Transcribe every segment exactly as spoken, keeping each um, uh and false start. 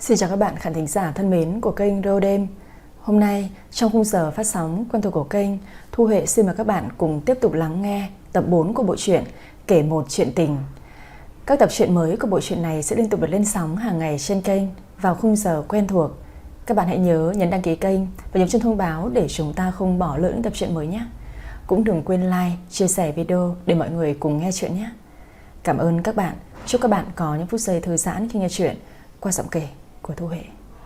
Xin chào các bạn khán thính giả thân mến của kênh Rô Đêm. Hôm nay trong khung giờ phát sóng quen thuộc của kênh, Thu Huệ xin mời các bạn cùng tiếp tục lắng nghe tập bốn của bộ truyện Kể Một Chuyện Tình. Các tập truyện mới của bộ truyện này sẽ liên tục được lên sóng hàng ngày trên kênh vào khung giờ quen thuộc. Các bạn hãy nhớ nhấn đăng ký kênh và nhấn chuông thông báo để chúng ta không bỏ lỡ những tập truyện mới nhé. Cũng đừng quên like, chia sẻ video để mọi người cùng nghe chuyện nhé. Cảm ơn các bạn. Chúc các bạn có những phút giây thư giãn khi nghe chuyện qua giọng kể của Thu Huệ.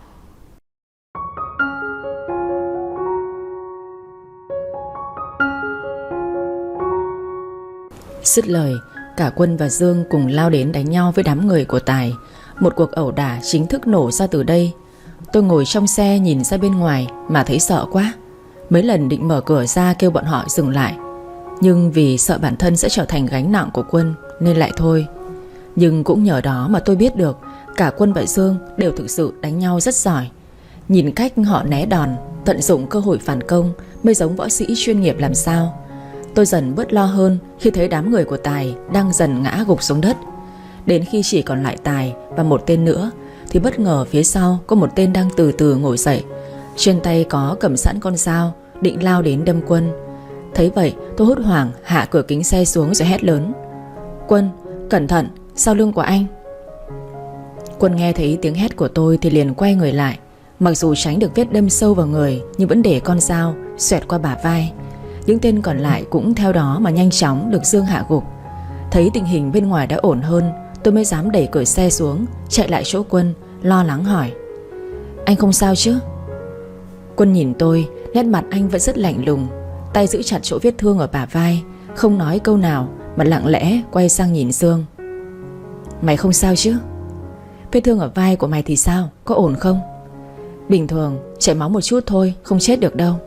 Dứt lời, cả Quân và Dương cùng lao đến đánh nhau với đám người của Tài. Một cuộc ẩu đả chính thức nổ ra từ đây. Tôi ngồi trong xe nhìn ra bên ngoài mà thấy sợ quá. Mấy lần định mở cửa ra kêu bọn họ dừng lại, nhưng vì sợ bản thân sẽ trở thành gánh nặng của Quân nên lại thôi. Nhưng cũng nhờ đó mà tôi biết được cả Quân và Dương đều thực sự đánh nhau rất giỏi. Nhìn cách họ né đòn, tận dụng cơ hội phản công mới giống võ sĩ chuyên nghiệp làm sao. Tôi dần bớt lo hơn khi thấy đám người của Tài đang dần ngã gục xuống đất. Đến khi chỉ còn lại Tài và một tên nữa thì bất ngờ phía sau có một tên đang từ từ ngồi dậy. Trên tay có cầm sẵn con dao, định lao đến đâm Quân. Thấy vậy tôi hốt hoảng hạ cửa kính xe xuống rồi hét lớn: "Quân, cẩn thận, sau lưng của anh!" Quân nghe thấy tiếng hét của tôi thì liền quay người lại. Mặc dù tránh được vết đâm sâu vào người nhưng vẫn để con dao xoẹt qua bả vai. Những tên còn lại cũng theo đó mà nhanh chóng được Dương hạ gục. Thấy tình hình bên ngoài đã ổn hơn, tôi mới dám đẩy cửa xe xuống, chạy lại chỗ Quân, lo lắng hỏi: "Anh không sao chứ?" Quân nhìn tôi, nét mặt anh vẫn rất lạnh lùng, tay giữ chặt chỗ vết thương ở bả vai, không nói câu nào mà lặng lẽ quay sang nhìn Dương. "Mày không sao chứ? Vết thương ở vai của mày thì sao, có ổn không?" "Bình thường, chảy máu một chút thôi, không chết được đâu."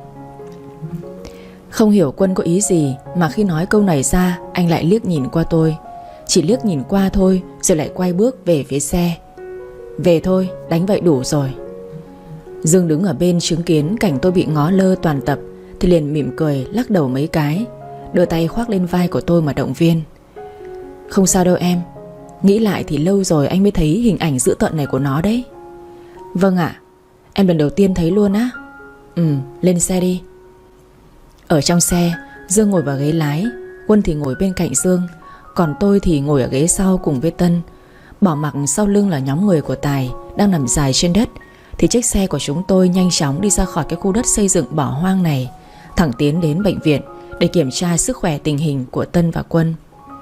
Không hiểu Quân có ý gì mà khi nói câu này ra anh lại liếc nhìn qua tôi. Chỉ liếc nhìn qua thôi rồi lại quay bước về phía xe. "Về thôi, đánh vậy đủ rồi." Dương đứng ở bên chứng kiến cảnh tôi bị ngó lơ toàn tập thì liền mỉm cười lắc đầu mấy cái, đưa tay khoác lên vai của tôi mà động viên: "Không sao đâu em. Nghĩ lại thì lâu rồi anh mới thấy hình ảnh dữ tợn này của nó đấy." "Vâng ạ, em lần đầu tiên thấy luôn á." "Ừ, lên xe đi." Ở trong xe, Dương ngồi vào ghế lái, Quân thì ngồi bên cạnh Dương, còn tôi thì ngồi ở ghế sau cùng với Tân. Bỏ mặc sau lưng là nhóm người của Tài đang nằm dài trên đất thì chiếc xe của chúng tôi nhanh chóng đi ra khỏi cái khu đất xây dựng bỏ hoang này, thẳng tiến đến bệnh viện để kiểm tra sức khỏe tình hình của Tân và Quân.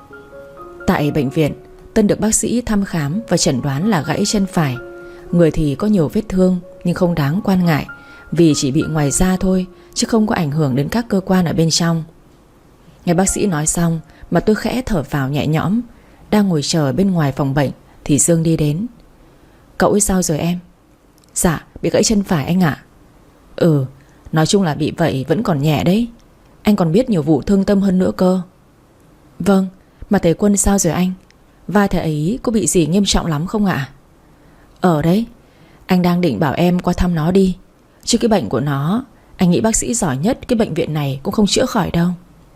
Tại bệnh viện, Tân được bác sĩ thăm khám và chẩn đoán là gãy chân phải. Người thì có nhiều vết thương nhưng không đáng quan ngại, vì chỉ bị ngoài da thôi chứ không có ảnh hưởng đến các cơ quan ở bên trong. Nghe bác sĩ nói xong mà tôi khẽ thở phào nhẹ nhõm. Đang ngồi chờ bên ngoài phòng bệnh thì Dương đi đến: "Cậu ấy sao rồi em?" "Dạ, bị gãy chân phải anh ạ." "Ừ, nói chung là bị vậy vẫn còn nhẹ đấy. Anh còn biết nhiều vụ thương tâm hơn nữa cơ." "Vâng, mà thầy Quân sao rồi anh? Vai thầy ấy có bị gì nghiêm trọng lắm không ạ?" "Ở đấy, anh đang định bảo em qua thăm nó đi. Chứ cái bệnh của nó, anh nghĩ bác sĩ giỏi nhất cái bệnh viện này cũng không chữa khỏi đâu."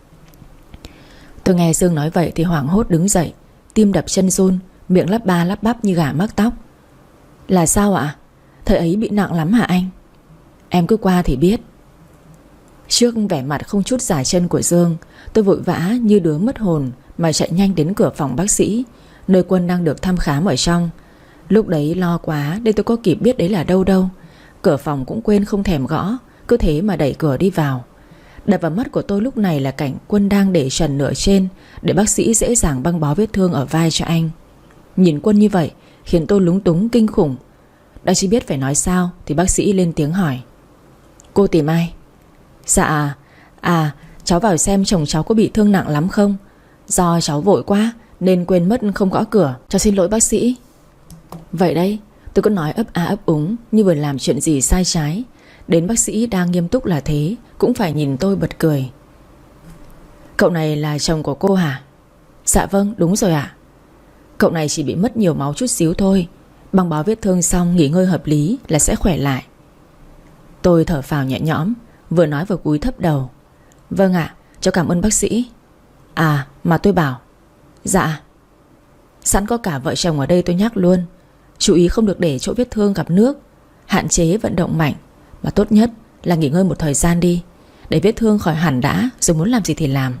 Tôi nghe Dương nói vậy thì hoảng hốt đứng dậy, tim đập chân run, miệng lắp ba lắp bắp như gà mắc tóc. "Là sao ạ? Thầy ấy bị nặng lắm hả anh?" "Em cứ qua thì biết." Trước vẻ mặt không chút giải chân của Dương, tôi vội vã như đứa mất hồn mà chạy nhanh đến cửa phòng bác sĩ, nơi Quân đang được thăm khám ở trong. Lúc đấy lo quá nên tôi có kịp biết đấy là đâu đâu. Cửa phòng cũng quên không thèm gõ, cứ thế mà đẩy cửa đi vào. Đập vào mắt của tôi lúc này là cảnh Quân đang để trần nửa trên để bác sĩ dễ dàng băng bó vết thương ở vai cho anh. Nhìn Quân như vậy khiến tôi lúng túng kinh khủng. Đang chỉ biết phải nói sao thì bác sĩ lên tiếng hỏi: "Cô tìm ai?" "Dạ, à, cháu vào xem chồng cháu có bị thương nặng lắm không? Do cháu vội quá nên quên mất không gõ cửa, cháu xin lỗi bác sĩ." Vậy đấy, tôi có nói ấp a ấp úng như vừa làm chuyện gì sai trái. Đến bác sĩ đang nghiêm túc là thế cũng phải nhìn tôi bật cười: "Cậu này là chồng của cô hả?" "Dạ vâng, đúng rồi ạ." "Cậu này chỉ bị mất nhiều máu chút xíu thôi, băng bó vết thương xong nghỉ ngơi hợp lý là sẽ khỏe lại." Tôi thở phào nhẹ nhõm, vừa nói vừa cúi thấp đầu: "Vâng ạ, cháu cảm ơn bác sĩ." "À mà tôi bảo..." "Dạ." Sẵn có cả vợ chồng ở đây tôi nhắc luôn, Chú ý không được để chỗ vết thương gặp nước, hạn chế vận động mạnh, mà tốt nhất là nghỉ ngơi một thời gian đi, để vết thương khỏi hẳn đã, rồi muốn làm gì thì làm.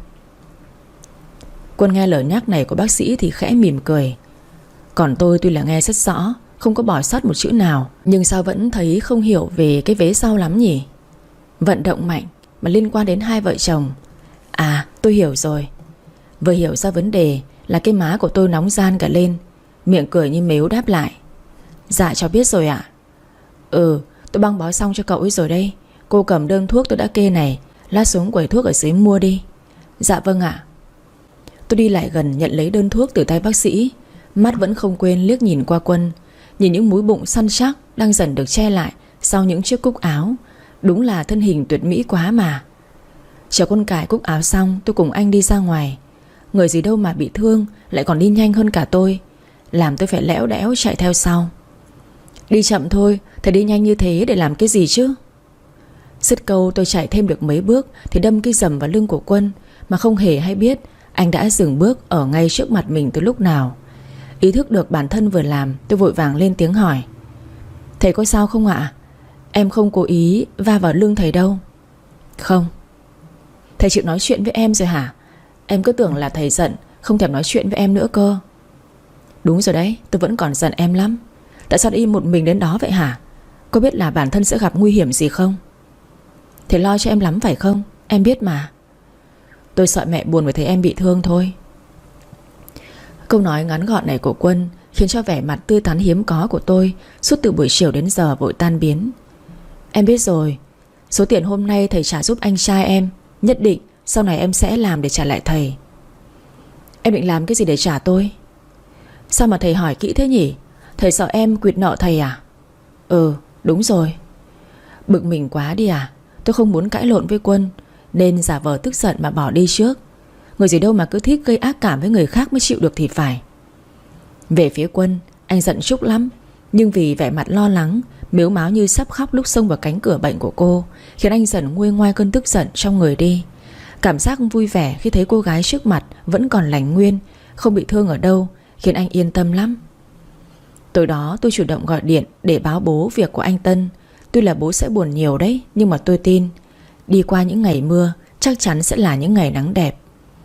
Quân nghe lời nhắc này của bác sĩ thì khẽ mỉm cười. Còn tôi tuy là nghe rất rõ, không có bỏ sót một chữ nào, nhưng sao vẫn thấy không hiểu về cái vế sau lắm nhỉ? Vận động mạnh mà liên quan đến hai vợ chồng. À, tôi hiểu rồi. Vừa hiểu ra vấn đề là cái má của tôi nóng ran cả lên, miệng cười như mếu đáp lại. Dạ cháu biết rồi ạ. Ừ, tôi băng bó xong cho cậu ấy rồi đây. Cô cầm đơn thuốc tôi đã kê này, lát xuống quầy thuốc ở dưới mua đi. Dạ vâng ạ. Tôi đi lại gần nhận lấy đơn thuốc từ tay bác sĩ, mắt vẫn không quên liếc nhìn qua Quân, nhìn những múi bụng săn chắc đang dần được che lại sau những chiếc cúc áo. Đúng là thân hình tuyệt mỹ quá mà. Chờ Quân cài cúc áo xong, tôi cùng anh đi ra ngoài. Người gì đâu mà bị thương lại còn đi nhanh hơn cả tôi, làm tôi phải lẽo đẽo chạy theo sau. Đi chậm thôi, thầy đi nhanh như thế để làm cái gì chứ? Dứt câu tôi chạy thêm được mấy bước thì đâm cái rầm vào lưng của Quân, mà không hề hay biết anh đã dừng bước ở ngay trước mặt mình từ lúc nào. Ý thức được bản thân vừa làm, tôi vội vàng lên tiếng hỏi. Thầy có sao không ạ? Em không cố ý va vào lưng thầy đâu. Không. Thầy chịu nói chuyện với em rồi hả? Em cứ tưởng là thầy giận, không thèm nói chuyện với em nữa cơ. Đúng rồi đấy, tôi vẫn còn giận em lắm. Tại sao im một mình đến đó vậy hả? Có biết là bản thân sẽ gặp nguy hiểm gì không? Thầy lo cho em lắm phải không? Em biết mà. Tôi sợ mẹ buồn vì thấy em bị thương thôi. Câu nói ngắn gọn này của Quân khiến cho vẻ mặt tươi tắn hiếm có của tôi suốt từ buổi chiều đến giờ vội tan biến. Em biết rồi. Số tiền hôm nay thầy trả giúp anh trai em, nhất định sau này em sẽ làm để trả lại thầy. Em định làm cái gì để trả tôi? Sao mà thầy hỏi kỹ thế nhỉ? Thầy sợ em quỵt nợ thầy à? Ừ, đúng rồi. Bực mình quá đi à? Tôi không muốn cãi lộn với Quân, nên giả vờ tức giận mà bỏ đi trước. Người gì đâu mà cứ thích gây ác cảm với người khác mới chịu được thì phải. Về phía Quân, anh giận Trúc lắm, nhưng vì vẻ mặt lo lắng, mếu máo như sắp khóc lúc xông vào cánh cửa bệnh của cô, khiến anh dần nguôi ngoai cơn tức giận trong người đi. Cảm giác vui vẻ khi thấy cô gái trước mặt vẫn còn lành nguyên, không bị thương ở đâu, khiến anh yên tâm lắm. Tối đó tôi chủ động gọi điện để báo bố việc của anh Tân. Tuy là bố sẽ buồn nhiều đấy, nhưng mà tôi tin đi qua những ngày mưa chắc chắn sẽ là những ngày nắng đẹp.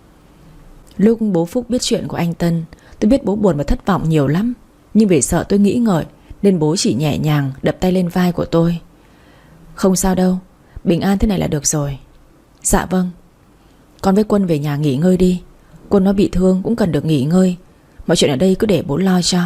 Lúc bố Phúc biết chuyện của anh Tân, tôi biết bố buồn và thất vọng nhiều lắm, nhưng vì sợ tôi nghĩ ngợi nên bố chỉ nhẹ nhàng đập tay lên vai của tôi. Không sao đâu, bình an thế này là được rồi. Dạ vâng. Con với Quân về nhà nghỉ ngơi đi. Quân nó bị thương cũng cần được nghỉ ngơi. Mọi chuyện ở đây cứ để bố lo cho.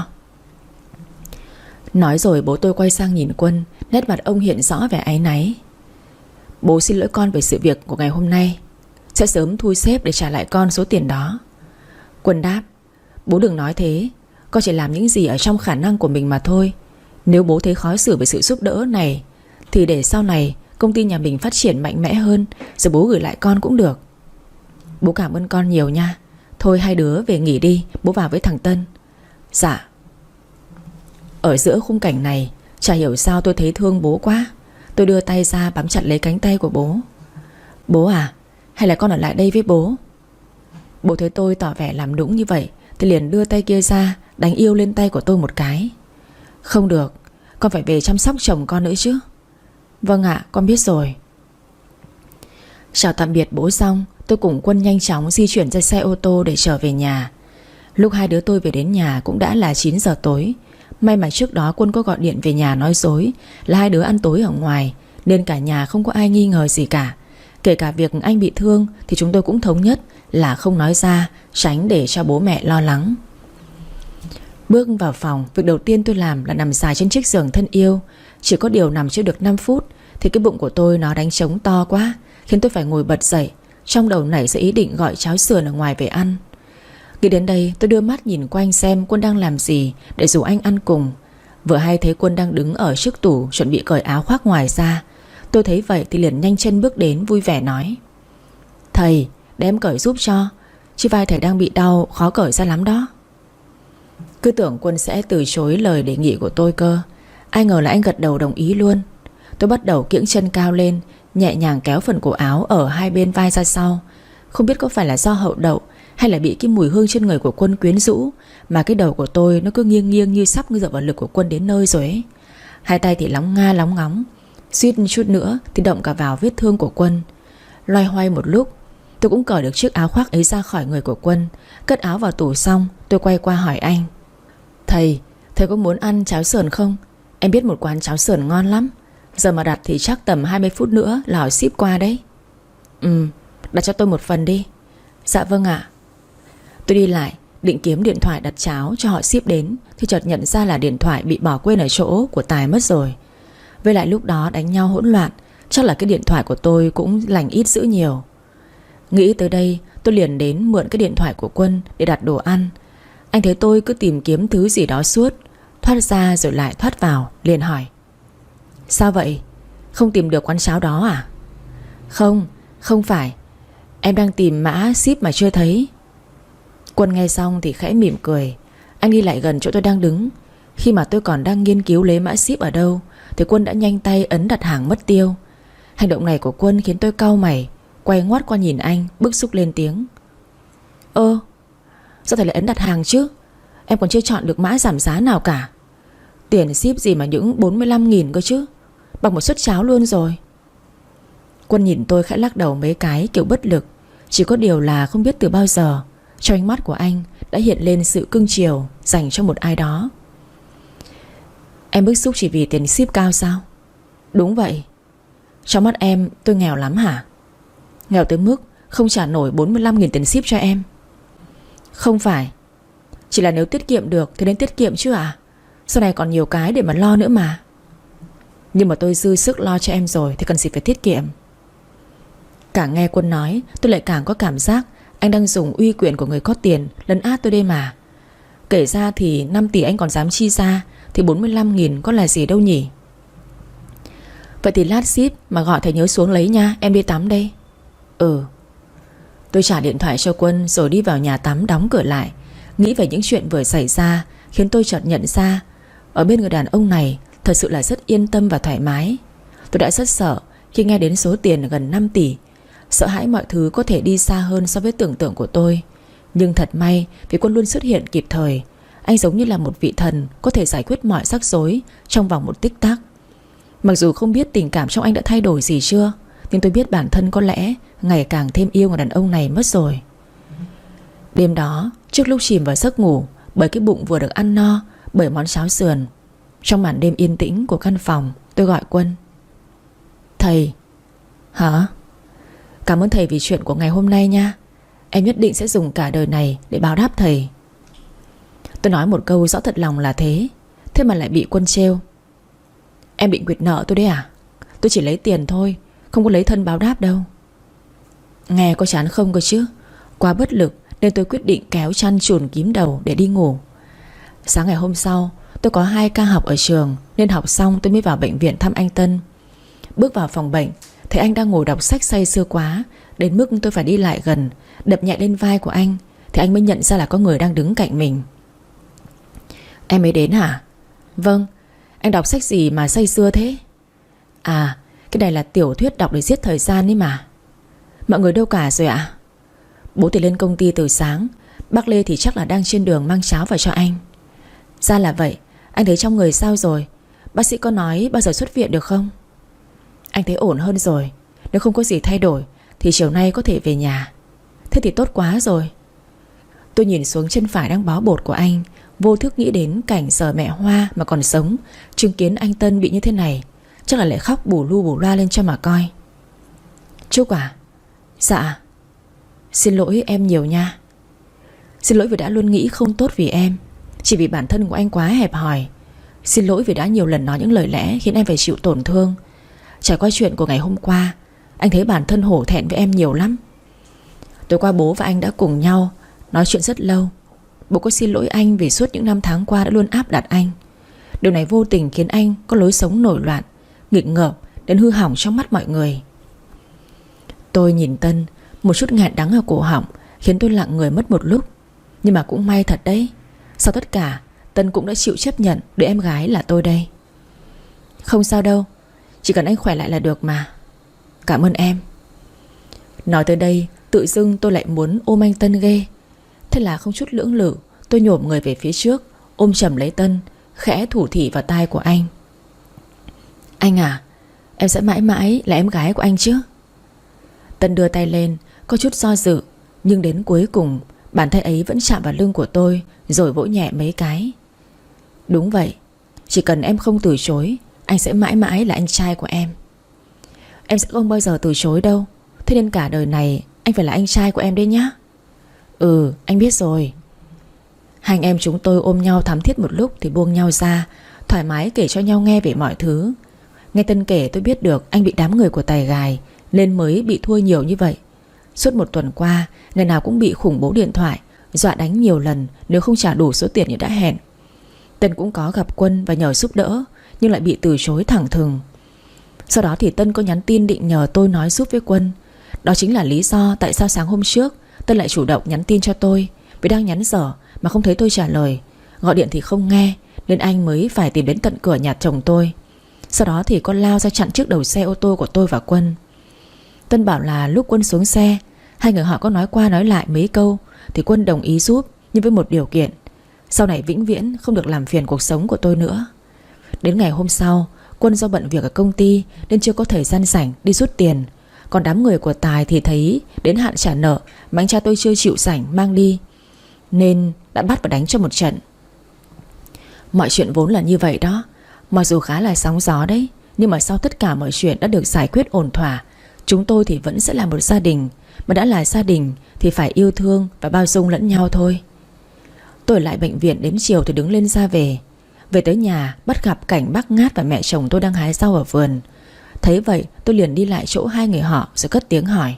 Nói rồi bố tôi quay sang nhìn Quân, nét mặt ông hiện rõ vẻ áy náy. Bố xin lỗi con về sự việc của ngày hôm nay, sẽ sớm thu xếp để trả lại con số tiền đó. Quân đáp. Bố đừng nói thế, con chỉ làm những gì ở trong khả năng của mình mà thôi. Nếu bố thấy khó xử về sự giúp đỡ này thì để sau này công ty nhà mình phát triển mạnh mẽ hơn, rồi bố gửi lại con cũng được. Bố cảm ơn con nhiều nha. Thôi hai đứa về nghỉ đi, bố vào với thằng Tân. Dạ. Ở giữa khung cảnh này, chả hiểu sao tôi thấy thương bố quá. Tôi đưa tay ra bám chặt lấy cánh tay của bố. Bố à, hay là con ở lại đây với bố? Bố thấy tôi tỏ vẻ làm nũng như vậy thì liền đưa tay kia ra đánh yêu lên tay của tôi một cái. Không được, con phải về chăm sóc chồng con nữa chứ. Vâng ạ, con biết rồi. Chào tạm biệt bố xong, tôi cùng Quân nhanh chóng di chuyển ra xe ô tô để trở về nhà. Lúc hai đứa tôi về đến nhà cũng đã là chín giờ tối. May mà trước đó Quân có gọi điện về nhà nói dối là hai đứa ăn tối ở ngoài, nên cả nhà không có ai nghi ngờ gì cả. Kể cả việc anh bị thương thì chúng tôi cũng thống nhất là không nói ra, tránh để cho bố mẹ lo lắng. Bước vào phòng, việc đầu tiên tôi làm là nằm dài trên chiếc giường thân yêu. Chỉ có điều nằm chưa được năm phút thì cái bụng của tôi nó đánh trống to quá, khiến tôi phải ngồi bật dậy. Trong đầu nảy ra ý định gọi cháo sườn ở ngoài về ăn. Khi đến đây tôi đưa mắt nhìn quanh xem Quân đang làm gì để rủ anh ăn cùng. Vừa hay thấy Quân đang đứng ở trước tủ chuẩn bị cởi áo khoác ngoài ra. Tôi thấy vậy thì liền nhanh chân bước đến vui vẻ nói. Thầy, để em cởi giúp cho, chứ vai thầy đang bị đau, khó cởi ra lắm đó. Cứ tưởng Quân sẽ từ chối lời đề nghị của tôi cơ, ai ngờ là anh gật đầu đồng ý luôn. Tôi bắt đầu kiễng chân cao lên, nhẹ nhàng kéo phần cổ áo ở hai bên vai ra sau. Không biết có phải là do hậu đậu Hay là bị cái mùi hương trên người của Quân quyến rũ mà cái đầu của tôi nó cứ nghiêng nghiêng như sắp dựa vào lực của Quân đến nơi rồi ấy. Hai tay thì lóng nga lóng ngóng, suýt chút nữa thì động cả vào vết thương của Quân. Loay hoay một lúc, tôi cũng cởi được chiếc áo khoác ấy ra khỏi người của Quân. Cất áo vào tủ xong, tôi quay qua hỏi anh: Thầy, thầy có muốn ăn cháo sườn không? Em biết một quán cháo sườn ngon lắm. Giờ mà đặt thì chắc tầm hai mươi phút nữa là họ ship qua đấy. Ừ, đặt cho tôi một phần đi. Dạ vâng ạ. Tôi đi lại định kiếm điện thoại đặt cháo cho họ ship đến, thì chợt nhận ra là điện thoại bị bỏ quên ở chỗ của Tài mất rồi. Với lại lúc đó đánh nhau hỗn loạn, chắc là cái điện thoại của tôi cũng lành ít dữ nhiều. Nghĩ tới đây, tôi liền đến mượn cái điện thoại của Quân để đặt đồ ăn. Anh thấy tôi cứ tìm kiếm thứ gì đó suốt, thoát ra rồi lại thoát vào, liền hỏi: Sao vậy? Không tìm được quán cháo đó à? Không, không phải. Em đang tìm mã ship mà chưa thấy. Quân nghe xong thì khẽ mỉm cười. Anh đi lại gần chỗ tôi đang đứng. Khi mà tôi còn đang nghiên cứu lấy mã ship ở đâu thì Quân đã nhanh tay ấn đặt hàng mất tiêu. Hành động này của Quân khiến tôi cau mày, quay ngoắt qua nhìn anh, bức xúc lên tiếng: Ơ, sao thầy lại ấn đặt hàng chứ? Em còn chưa chọn được mã giảm giá nào cả. Tiền ship gì mà những bốn mươi lăm nghìn cơ chứ, bằng một suất cháo luôn rồi. Quân nhìn tôi khẽ lắc đầu mấy cái kiểu bất lực. Chỉ có điều là không biết từ bao giờ trong ánh mắt của anh đã hiện lên sự cưng chiều dành cho một ai đó. Em bức xúc chỉ vì tiền ship cao sao? Đúng vậy. Trong mắt em tôi nghèo lắm hả? Nghèo tới mức không trả nổi bốn mươi lăm nghìn tiền ship cho em? Không phải. Chỉ là nếu tiết kiệm được thì nên tiết kiệm chứ à? Sau này còn nhiều cái để mà lo nữa mà. Nhưng mà tôi dư sức lo cho em rồi thì cần gì phải tiết kiệm. Càng nghe Quân nói, tôi lại càng có cảm giác anh đang dùng uy quyền của người có tiền lấn át tôi đây mà. Kể ra thì năm tỷ anh còn dám chi ra, thì bốn mươi lăm nghìn có là gì đâu nhỉ? Vậy thì lát ship mà gọi thầy nhớ xuống lấy nha, em đi tắm đây. Ừ. Tôi trả điện thoại cho Quân rồi đi vào nhà tắm đóng cửa lại. Nghĩ về những chuyện vừa xảy ra khiến tôi chợt nhận ra ở bên người đàn ông này thật sự là rất yên tâm và thoải mái. Tôi đã rất sợ khi nghe đến số tiền gần năm tỷ, sợ hãi mọi thứ có thể đi xa hơn so với tưởng tượng của tôi. Nhưng thật may vì Quân luôn xuất hiện kịp thời. Anh giống như là một vị thần có thể giải quyết mọi rắc rối trong vòng một tích tắc. Mặc dù không biết tình cảm trong anh đã thay đổi gì chưa, nhưng tôi biết bản thân có lẽ ngày càng thêm yêu người đàn ông này mất rồi. Đêm đó, trước lúc chìm vào giấc ngủ, bởi cái bụng vừa được ăn no bởi món cháo sườn, trong màn đêm yên tĩnh của căn phòng, tôi gọi Quân. Thầy. Hả? Cảm ơn thầy vì chuyện của ngày hôm nay nha. Em nhất định sẽ dùng cả đời này để báo đáp thầy. Tôi nói một câu rõ thật lòng là thế, thế mà lại bị Quân trêu. Em định quyệt nợ tôi đấy à? Tôi chỉ lấy tiền thôi, không có lấy thân báo đáp đâu. Nghe có chán không cơ chứ? Quá bất lực nên tôi quyết định kéo chăn chùn kín đầu để đi ngủ. Sáng ngày hôm sau, tôi có hai ca học ở trường, nên học xong tôi mới vào bệnh viện thăm anh Tân. Bước vào phòng bệnh, thấy anh đang ngồi đọc sách say sưa quá, đến mức tôi phải đi lại gần, đập nhẹ lên vai của anh, thì anh mới nhận ra là có người đang đứng cạnh mình. Em mới đến hả? Vâng. Anh đọc sách gì mà say sưa thế? À, cái này là tiểu thuyết đọc để giết thời gian ấy mà. Mọi người đâu cả rồi ạ? Bố thì lên công ty từ sáng, bác Lê thì chắc là đang trên đường mang cháo vào cho anh. Ra là vậy. Anh thấy trong người sao rồi? Bác sĩ có nói bao giờ xuất viện được không? Anh thấy ổn hơn rồi. Nếu không có gì thay đổi thì chiều nay có thể về nhà. Thế thì tốt quá rồi. Tôi nhìn xuống chân phải đang bó bột của anh, vô thức nghĩ đến cảnh giờ mẹ Hoa mà còn sống chứng kiến anh Tân bị như thế này, chắc là lại khóc bù lu bù loa lên cho mà coi. Trúc à? Dạ. Xin lỗi em nhiều nha. Xin lỗi vì đã luôn nghĩ không tốt vì em, chỉ vì bản thân của anh quá hẹp hòi. Xin lỗi vì đã nhiều lần nói những lời lẽ khiến em phải chịu tổn thương. Trải qua chuyện của ngày hôm qua, anh thấy bản thân hổ thẹn với em nhiều lắm. Tối qua bố và anh đã cùng nhau nói chuyện rất lâu. Bố có xin lỗi anh vì suốt những năm tháng qua đã luôn áp đặt anh. Điều này vô tình khiến anh có lối sống nổi loạn, nghịch ngợm đến hư hỏng trong mắt mọi người. Tôi nhìn Tân, một chút nghẹn đắng ở cổ họng khiến tôi lặng người mất một lúc. Nhưng mà cũng may thật đấy, sau tất cả Tân cũng đã chịu chấp nhận đứa em gái là tôi đây. Không sao đâu, chỉ cần anh khỏe lại là được mà. Cảm ơn em. Nói tới đây tự dưng tôi lại muốn ôm anh Tân ghê. Thế là không chút lưỡng lự, tôi nhổm người về phía trước, ôm chầm lấy Tân, khẽ thủ thỉ vào tai của anh. Anh à, em sẽ mãi mãi là em gái của anh chứ? Tân đưa tay lên, có chút do dự, nhưng đến cuối cùng bàn tay ấy vẫn chạm vào lưng của tôi, rồi vỗ nhẹ mấy cái. Đúng vậy, chỉ cần em không từ chối, anh sẽ mãi mãi là anh trai của em. Em sẽ không bao giờ từ chối đâu. Thế nên cả đời này anh phải là anh trai của em đấy nhá. Ừ, anh biết rồi. Hai anh em chúng tôi ôm nhau thắm thiết một lúc thì buông nhau ra, thoải mái kể cho nhau nghe về mọi thứ. Nghe Tân kể tôi biết được anh bị đám người của Tài gài nên mới bị thua nhiều như vậy. Suốt một tuần qua, ngày nào cũng bị khủng bố điện thoại, dọa đánh nhiều lần nếu không trả đủ số tiền như đã hẹn. Tân cũng có gặp Quân và nhờ giúp đỡ, nhưng lại bị từ chối thẳng thừng. Sau đó thì Tân có nhắn tin định nhờ tôi nói giúp với Quân. Đó chính là lý do tại sao sáng hôm trước Tân lại chủ động nhắn tin cho tôi, vì đang nhắn dở mà không thấy tôi trả lời. Gọi điện thì không nghe, nên anh mới phải tìm đến tận cửa nhà chồng tôi. Sau đó thì con lao ra chặn trước đầu xe ô tô của tôi và Quân. Tân bảo là lúc Quân xuống xe, hai người họ có nói qua nói lại mấy câu thì Quân đồng ý giúp, nhưng với một điều kiện: sau này vĩnh viễn không được làm phiền cuộc sống của tôi nữa. Đến ngày hôm sau, Quân do bận việc ở công ty nên chưa có thời gian rảnh đi rút tiền. Còn đám người của Tài thì thấy đến hạn trả nợ mà anh trai tôi chưa chịu rảnh mang đi, nên đã bắt và đánh cho một trận. Mọi chuyện vốn là như vậy đó. Mặc dù khá là sóng gió đấy, nhưng mà sau tất cả mọi chuyện đã được giải quyết ổn thỏa, chúng tôi thì vẫn sẽ là một gia đình. Mà đã là gia đình thì phải yêu thương và bao dung lẫn nhau thôi. Tôi ở lại bệnh viện đến chiều thì đứng lên ra về. Về tới nhà bắt gặp cảnh bác Ngát và mẹ chồng tôi đang hái rau ở vườn. Thấy vậy tôi liền đi lại chỗ hai người họ rồi cất tiếng hỏi: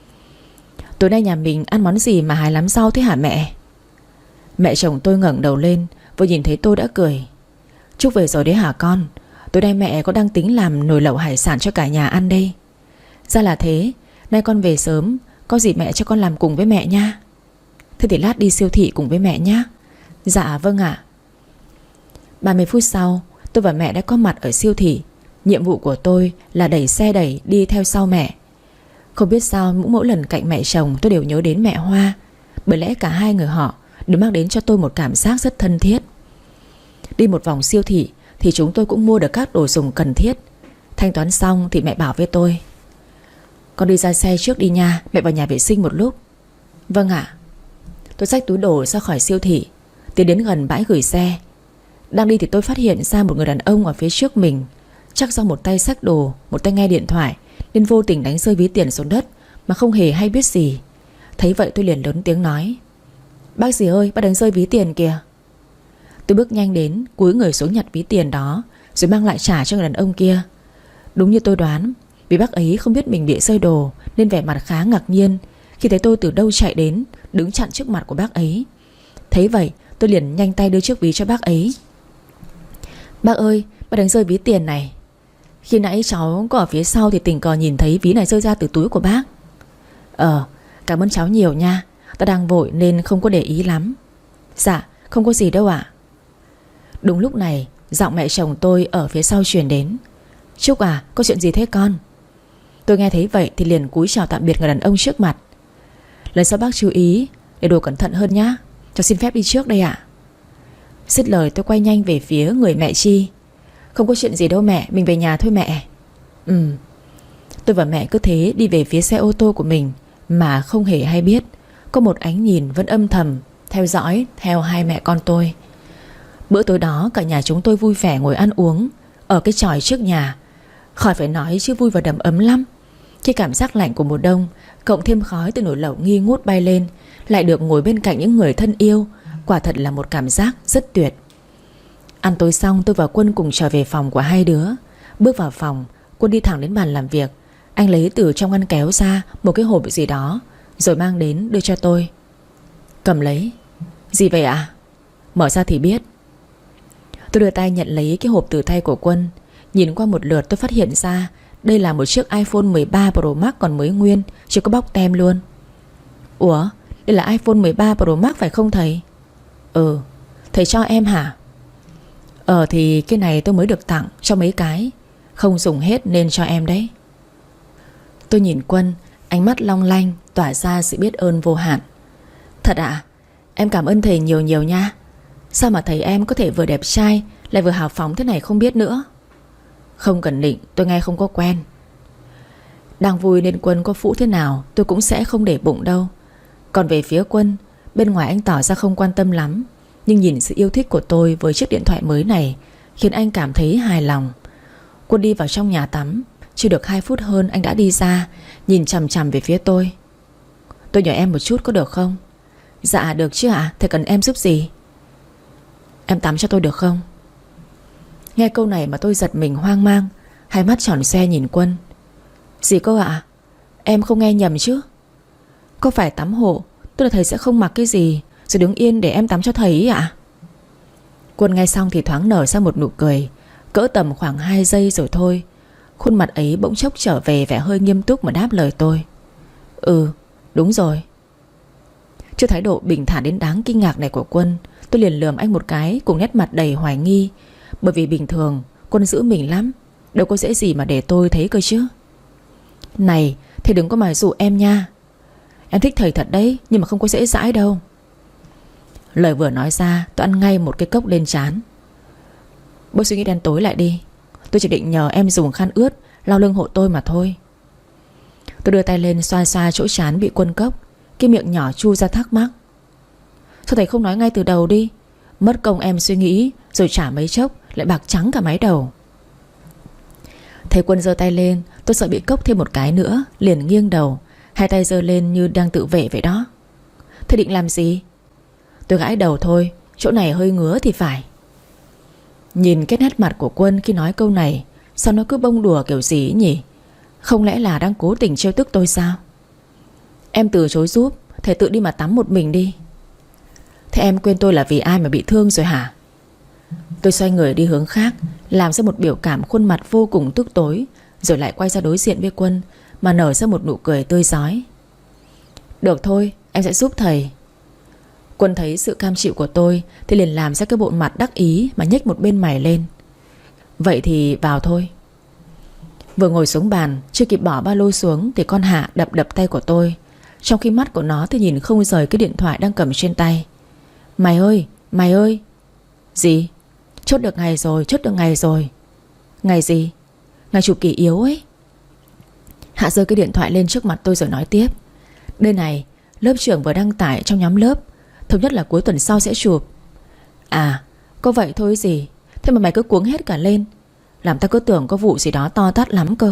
tối nay nhà mình ăn món gì mà hái lắm rau thế hả mẹ? Mẹ chồng tôi ngẩng đầu lên, vừa nhìn thấy tôi đã cười: Trúc về rồi đấy hả con? Tối nay mẹ có đang tính làm nồi lẩu hải sản cho cả nhà ăn đây. Ra là thế, nay con về sớm, có gì mẹ cho con làm cùng với mẹ nha. Thế thì lát đi siêu thị cùng với mẹ nhé. Dạ vâng ạ. ba mươi phút sau, tôi và mẹ đã có mặt ở siêu thị. Nhiệm vụ của tôi là đẩy xe đẩy đi theo sau mẹ. Không biết sao mỗi lần cạnh mẹ chồng tôi đều nhớ đến mẹ Hoa, bởi lẽ cả hai người họ đều mang đến cho tôi một cảm giác rất thân thiết. Đi một vòng siêu thị thì chúng tôi cũng mua được các đồ dùng cần thiết. Thanh toán xong thì mẹ bảo với tôi: con đi ra xe trước đi nha, mẹ vào nhà vệ sinh một lúc. Vâng ạ. Tôi xách túi đồ ra khỏi siêu thị, tiến đến gần bãi gửi xe. Đang đi thì tôi phát hiện ra một người đàn ông ở phía trước mình. Chắc do một tay xách đồ, một tay nghe điện thoại nên vô tình đánh rơi ví tiền xuống đất mà không hề hay biết gì. Thấy vậy tôi liền lớn tiếng nói: bác gì ơi, bác đánh rơi ví tiền kìa. Tôi bước nhanh đến, cúi người xuống nhặt ví tiền đó rồi mang lại trả cho người đàn ông kia. Đúng như tôi đoán, vì bác ấy không biết mình bị rơi đồ nên vẻ mặt khá ngạc nhiên khi thấy tôi từ đâu chạy đến, đứng chặn trước mặt của bác ấy. Thấy vậy tôi liền nhanh tay đưa chiếc ví cho bác ấy. Bác ơi, bác đánh rơi ví tiền này. Khi nãy cháu có ở phía sau thì tình cờ nhìn thấy ví này rơi ra từ túi của bác. Ờ, cảm ơn cháu nhiều nha, ta đang vội nên không có để ý lắm. Dạ, không có gì đâu ạ. Đúng lúc này giọng mẹ chồng tôi ở phía sau truyền đến: Trúc à, có chuyện gì thế con? Tôi nghe thấy vậy thì liền cúi chào tạm biệt người đàn ông trước mặt. Lần sau bác chú ý để đồ cẩn thận hơn nhá, cháu xin phép đi trước đây ạ. Dứt lời tôi quay nhanh về phía người mẹ Chi. Không có chuyện gì đâu mẹ, mình về nhà thôi mẹ. Ừ. Tôi và mẹ cứ thế đi về phía xe ô tô của mình mà không hề hay biết có một ánh nhìn vẫn âm thầm theo dõi theo hai mẹ con tôi. Bữa tối đó cả nhà chúng tôi vui vẻ ngồi ăn uống ở cái chòi trước nhà. Khỏi phải nói chứ vui và đầm ấm lắm. Cái cảm giác lạnh của mùa đông cộng thêm khói từ nồi lẩu nghi ngút bay lên, lại được ngồi bên cạnh những người thân yêu, quả thật là một cảm giác rất tuyệt. Ăn tối xong tôi và Quân cùng trở về phòng của hai đứa. Bước vào phòng, Quân đi thẳng đến bàn làm việc. Anh lấy từ trong ngăn kéo ra một cái hộp gì đó rồi mang đến đưa cho tôi. Cầm lấy. Gì vậy ạ? Mở ra thì biết. Tôi đưa tay nhận lấy cái hộp từ tay của Quân. Nhìn qua một lượt tôi phát hiện ra đây là một chiếc iPhone mười ba Pro Max còn mới nguyên, chưa có bóc tem luôn. Ủa, đây là iPhone mười ba Pro Max phải không thầy? Ừ, thầy cho em hả? Ờ thì cái này tôi mới được tặng cho mấy cái, không dùng hết nên cho em đấy. Tôi nhìn Quân, ánh mắt long lanh tỏa ra sự biết ơn vô hạn. Thật ạ? À? Em cảm ơn thầy nhiều nhiều nha. Sao mà thầy em có thể vừa đẹp trai lại vừa hào phóng thế này không biết nữa. Không cần định, tôi nghe không có quen. Đang vui nên Quân có phũ thế nào tôi cũng sẽ không để bụng đâu. Còn về phía Quân, bên ngoài anh tỏ ra không quan tâm lắm, nhưng nhìn sự yêu thích của tôi với chiếc điện thoại mới này khiến anh cảm thấy hài lòng. Quân đi vào trong nhà tắm. Chưa được hai phút hơn anh đã đi ra, nhìn chằm chằm về phía tôi. Tôi nhờ em một chút có được không? Dạ được chứ ạ, thầy cần em giúp gì? Em tắm cho tôi được không? Nghe câu này mà tôi giật mình hoang mang, hai mắt tròn xoe nhìn Quân. Gì cơ ạ? Em không nghe nhầm chứ? Có phải tắm hộ tức là thầy sẽ không mặc cái gì rồi đứng yên để em tắm cho thầy ý ạ? Quân nghe xong thì thoáng nở ra một nụ cười, cỡ tầm khoảng hai giây rồi thôi. Khuôn mặt ấy bỗng chốc trở về vẻ hơi nghiêm túc mà đáp lời tôi. Ừ, đúng rồi. Trước thái độ bình thản đến đáng kinh ngạc này của Quân, tôi liền lườm anh một cái cùng nét mặt đầy hoài nghi. Bởi vì bình thường Quân giữ mình lắm, đâu có dễ gì mà để tôi thấy cơ chứ. Này, thầy đừng có mà dụ em nha. Em thích thầy thật đấy, nhưng mà không có dễ dãi đâu. Lời vừa nói ra, tôi ăn ngay một cái cốc lên trán. Bớt suy nghĩ đen tối lại đi. Tôi chỉ định nhờ em dùng khăn ướt lau lưng hộ tôi mà thôi. Tôi đưa tay lên xoa xoa chỗ trán bị Quân cốc. Cái miệng nhỏ chu ra thắc mắc. Sao thầy không nói ngay từ đầu đi? Mất công em suy nghĩ rồi trả mấy chốc lại bạc trắng cả mái đầu. Thấy Quân giơ tay lên, tôi sợ bị cốc thêm một cái nữa, liền nghiêng đầu, hai tay giơ lên như đang tự vệ vậy đó. Thầy định làm gì? Tôi gãi đầu thôi, chỗ này hơi ngứa thì phải. Nhìn cái nét mặt của Quân khi nói câu này, sao nó cứ bông đùa kiểu gì nhỉ? Không lẽ là đang cố tình trêu tức tôi sao? Em từ chối giúp, thầy tự đi mà tắm một mình đi. Thế em quên tôi là vì ai mà bị thương rồi hả? Tôi xoay người đi hướng khác, làm ra một biểu cảm khuôn mặt vô cùng tức tối, rồi lại quay ra đối diện với Quân mà nở ra một nụ cười tươi rói. Được thôi, em sẽ giúp thầy. Quân thấy sự cam chịu của tôi thì liền làm ra cái bộ mặt đắc ý mà nhếch một bên mày lên. Vậy thì vào thôi. Vừa ngồi xuống bàn, chưa kịp bỏ ba lô xuống thì con Hạ đập đập tay của tôi, trong khi mắt của nó thì nhìn không rời cái điện thoại đang cầm trên tay. Mày ơi, mày ơi. Gì? Chốt được ngày rồi, chốt được ngày rồi. Ngày gì? Ngày chụp kỷ yếu ấy. Hạ giơ cái điện thoại lên trước mặt tôi rồi nói tiếp. Đây này, lớp trưởng vừa đăng tải trong nhóm lớp, thống nhất là cuối tuần sau sẽ chụp. À, có vậy thôi gì? Thế mà mày cứ cuống hết cả lên, làm tao cứ tưởng có vụ gì đó to tát lắm cơ.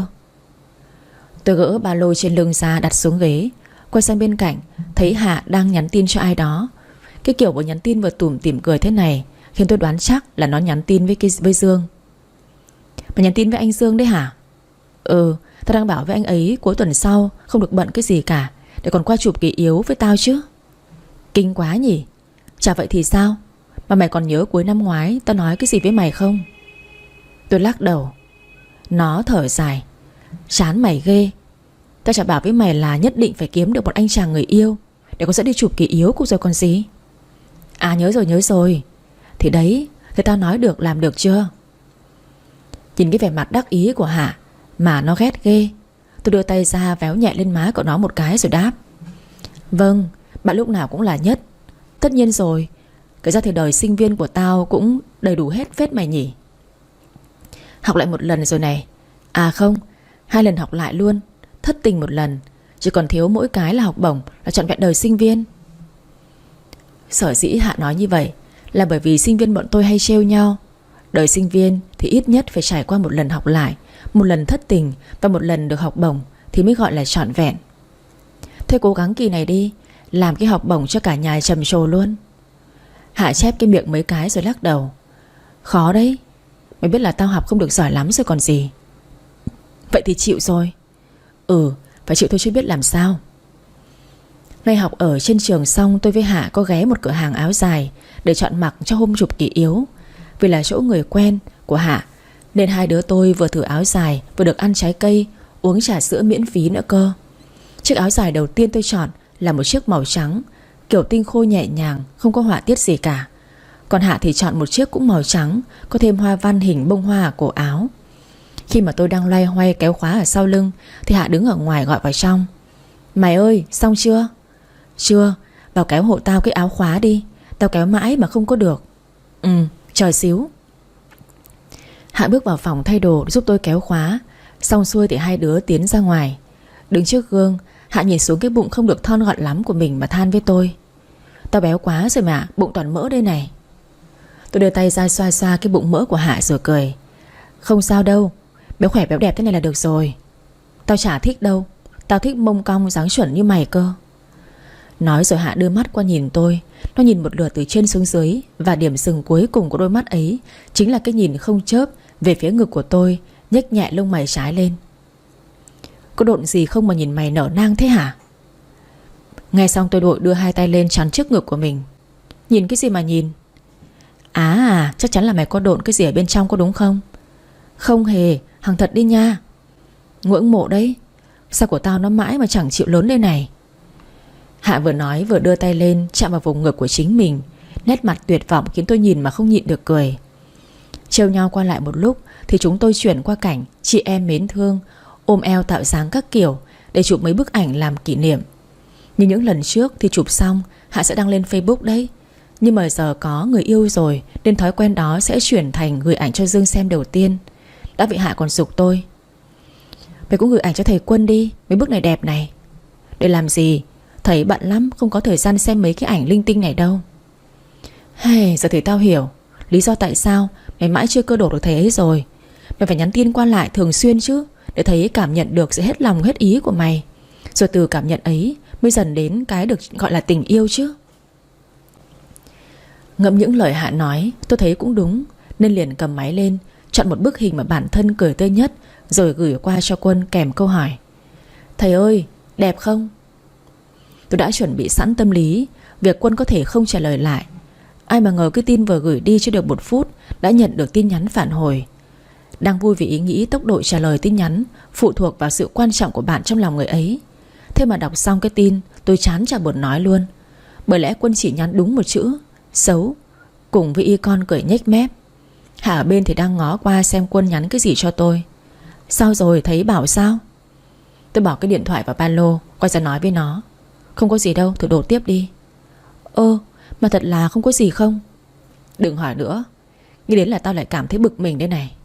Tôi gỡ ba lô trên lưng ra đặt xuống ghế, quay sang bên cạnh, thấy Hạ đang nhắn tin cho ai đó. Cái kiểu vừa nhắn tin vừa tủm tỉm cười thế này khiến tôi đoán chắc là nó nhắn tin với, với Dương. Mày nhắn tin với anh Dương đấy hả? Ừ, tao đang bảo với anh ấy cuối tuần sau không được bận cái gì cả, để còn qua chụp kỷ yếu với tao chứ. Kinh quá nhỉ. Chả vậy thì sao? Mà mày còn nhớ cuối năm ngoái tao nói cái gì với mày không? Tôi lắc đầu. Nó thở dài. Chán mày ghê. Tao chả bảo với mày là nhất định phải kiếm được một anh chàng người yêu để con sẽ đi chụp kỷ yếu cũng rồi còn gì. À nhớ rồi nhớ rồi. Thì đấy, thì tao nói được làm được chưa? Nhìn cái vẻ mặt đắc ý của Hạ mà nó ghét ghê. Tôi đưa tay ra véo nhẹ lên má của nó một cái rồi đáp. Vâng, bạn lúc nào cũng là nhất. Tất nhiên rồi. Kể ra thì đời sinh viên của tao cũng đầy đủ hết phết mày nhỉ. Học lại một lần rồi này. À không, hai lần học lại luôn. Thất tình một lần, chỉ còn thiếu mỗi cái là học bổng, là trọn vẹn đời sinh viên. Sở dĩ Hạ nói như vậy là bởi vì sinh viên bọn tôi hay trêu nhau. Đời sinh viên thì ít nhất phải trải qua một lần học lại, một lần thất tình và một lần được học bổng thì mới gọi là trọn vẹn. Thế cố gắng kỳ này đi, làm cái học bổng cho cả nhà trầm trồ luôn. Hạ chép cái miệng mấy cái rồi lắc đầu. Khó đấy. Mày biết là tao học không được giỏi lắm rồi còn gì. Vậy thì chịu rồi. Ừ, phải chịu thôi chứ biết làm sao. Nay học ở trên trường xong, tôi với Hạ có ghé một cửa hàng áo dài để chọn mặc cho hôm chụp kỷ yếu. Vì là chỗ người quen của Hạ nên hai đứa tôi vừa thử áo dài, vừa được ăn trái cây, uống trà sữa miễn phí nữa cơ. Chiếc áo dài đầu tiên tôi chọn là một chiếc màu trắng, kiểu tinh khôi nhẹ nhàng, không có họa tiết gì cả. Còn Hạ thì chọn một chiếc cũng màu trắng, có thêm hoa văn hình bông hoa ở cổ áo. Khi mà tôi đang loay hoay kéo khóa ở sau lưng thì Hạ đứng ở ngoài gọi vào trong. Mày ơi, xong chưa? Chưa, Vào kéo hộ tao cái áo khóa đi, tao kéo mãi mà không có được. Ừ, chờ xíu. Hạ bước vào phòng thay đồ giúp tôi kéo khóa. Xong xuôi thì hai đứa tiến ra ngoài. Đứng trước gương, Hạ nhìn xuống cái bụng không được thon gọn lắm của mình mà than với tôi: tao béo quá rồi mà, bụng toàn mỡ đây này. Tôi đưa tay ra xoa xoa cái bụng mỡ của Hạ rồi cười: không sao đâu, béo khỏe béo đẹp thế này là được rồi. Tao chả thích đâu, tao thích mông cong dáng chuẩn như mày cơ. Nói rồi Hạ đưa mắt qua nhìn tôi. Nó nhìn một lượt từ trên xuống dưới, và điểm dừng cuối cùng của đôi mắt ấy chính là cái nhìn không chớp về phía ngực của tôi, nhếch nhẹ lông mày trái lên. Có độn gì không mà nhìn mày nở nang thế hả? Nghe xong tôi đội đưa hai tay lên chắn trước ngực của mình. Nhìn cái gì mà nhìn? À, à chắc chắn là mày có độn cái gì ở bên trong có đúng không? Không hề, hàng thật đi nha. Ngưỡng mộ đấy. Sao của tao nó mãi mà chẳng chịu lớn đây này. Hạ vừa nói vừa đưa tay lên chạm vào vùng ngực của chính mình. Nét mặt tuyệt vọng khiến tôi nhìn mà không nhịn được cười. Trêu nhau qua lại một lúc thì chúng tôi chuyển qua cảnh chị em mến thương ôm eo tạo dáng các kiểu để chụp mấy bức ảnh làm kỷ niệm. Như những lần trước thì chụp xong Hạ sẽ đăng lên Facebook đấy. Nhưng mà giờ có người yêu rồi nên thói quen đó sẽ chuyển thành gửi ảnh cho Dương xem đầu tiên. Đã vậy Hạ còn giục tôi: mày cũng gửi ảnh cho thầy Quân đi, mấy bức này đẹp này. Để làm gì? Thầy bận lắm, không có thời gian xem mấy cái ảnh linh tinh này đâu. Hey, giờ thì tao hiểu lý do tại sao mày mãi chưa cơ đổ được thầy ấy rồi. Mày phải nhắn tin qua lại thường xuyên chứ, để thầy ấy cảm nhận được sự hết lòng hết ý của mày. Rồi từ cảm nhận ấy mới dần đến cái được gọi là tình yêu chứ. Ngẫm những lời Hạ nói tôi thấy cũng đúng, nên liền cầm máy lên chọn một bức hình mà bản thân cười tươi nhất, rồi gửi qua cho Quân kèm câu hỏi: thầy ơi, đẹp không? Tôi đã chuẩn bị sẵn tâm lý việc Quân có thể không trả lời lại. Ai mà ngờ cái tin vừa gửi đi chưa được một phút đã nhận được tin nhắn phản hồi. Đang vui vì ý nghĩ tốc độ trả lời tin nhắn phụ thuộc vào sự quan trọng của bạn trong lòng người ấy. Thế mà đọc xong cái tin tôi chán chả buồn nói luôn. Bởi lẽ Quân chỉ nhắn đúng một chữ: xấu, cùng với icon cười nhếch mép. Hạ ở bên thì đang ngó qua xem Quân nhắn cái gì cho tôi. Sao rồi, thấy bảo sao? Tôi bỏ cái điện thoại vào ba lô, quay ra nói với nó: không có gì đâu, thử đổ tiếp đi. Ơ, mà thật là không có gì không? Đừng hỏi nữa, nghĩ đến là tao lại cảm thấy bực mình đây này.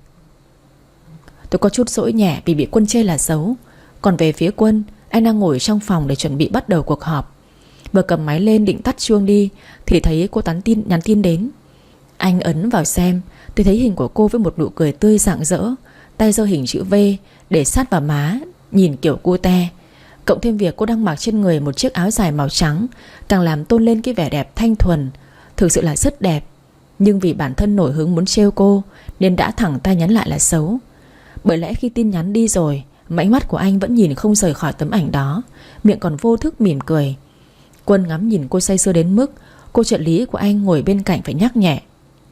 Tôi có chút dỗi nhẹ vì bị Quân chê là xấu. Còn về phía Quân, anh đang ngồi trong phòng để chuẩn bị bắt đầu cuộc họp. Vừa cầm máy lên định tắt chuông đi thì thấy cô nhắn tin, nhắn tin đến. Anh ấn vào xem. Tôi thấy hình của cô với một nụ cười tươi rạng rỡ, tay giơ hình chữ V để sát vào má, nhìn kiểu cute. Cộng thêm việc cô đang mặc trên người một chiếc áo dài màu trắng càng làm tôn lên cái vẻ đẹp thanh thuần. Thực sự là rất đẹp. Nhưng vì bản thân nổi hứng muốn trêu cô nên đã thẳng tay nhắn lại là xấu. Bởi lẽ khi tin nhắn đi rồi mà ánh mắt của anh vẫn nhìn không rời khỏi tấm ảnh đó, miệng còn vô thức mỉm cười. Quân ngắm nhìn cô say sưa đến mức cô trợ lý của anh ngồi bên cạnh phải nhắc nhẹ: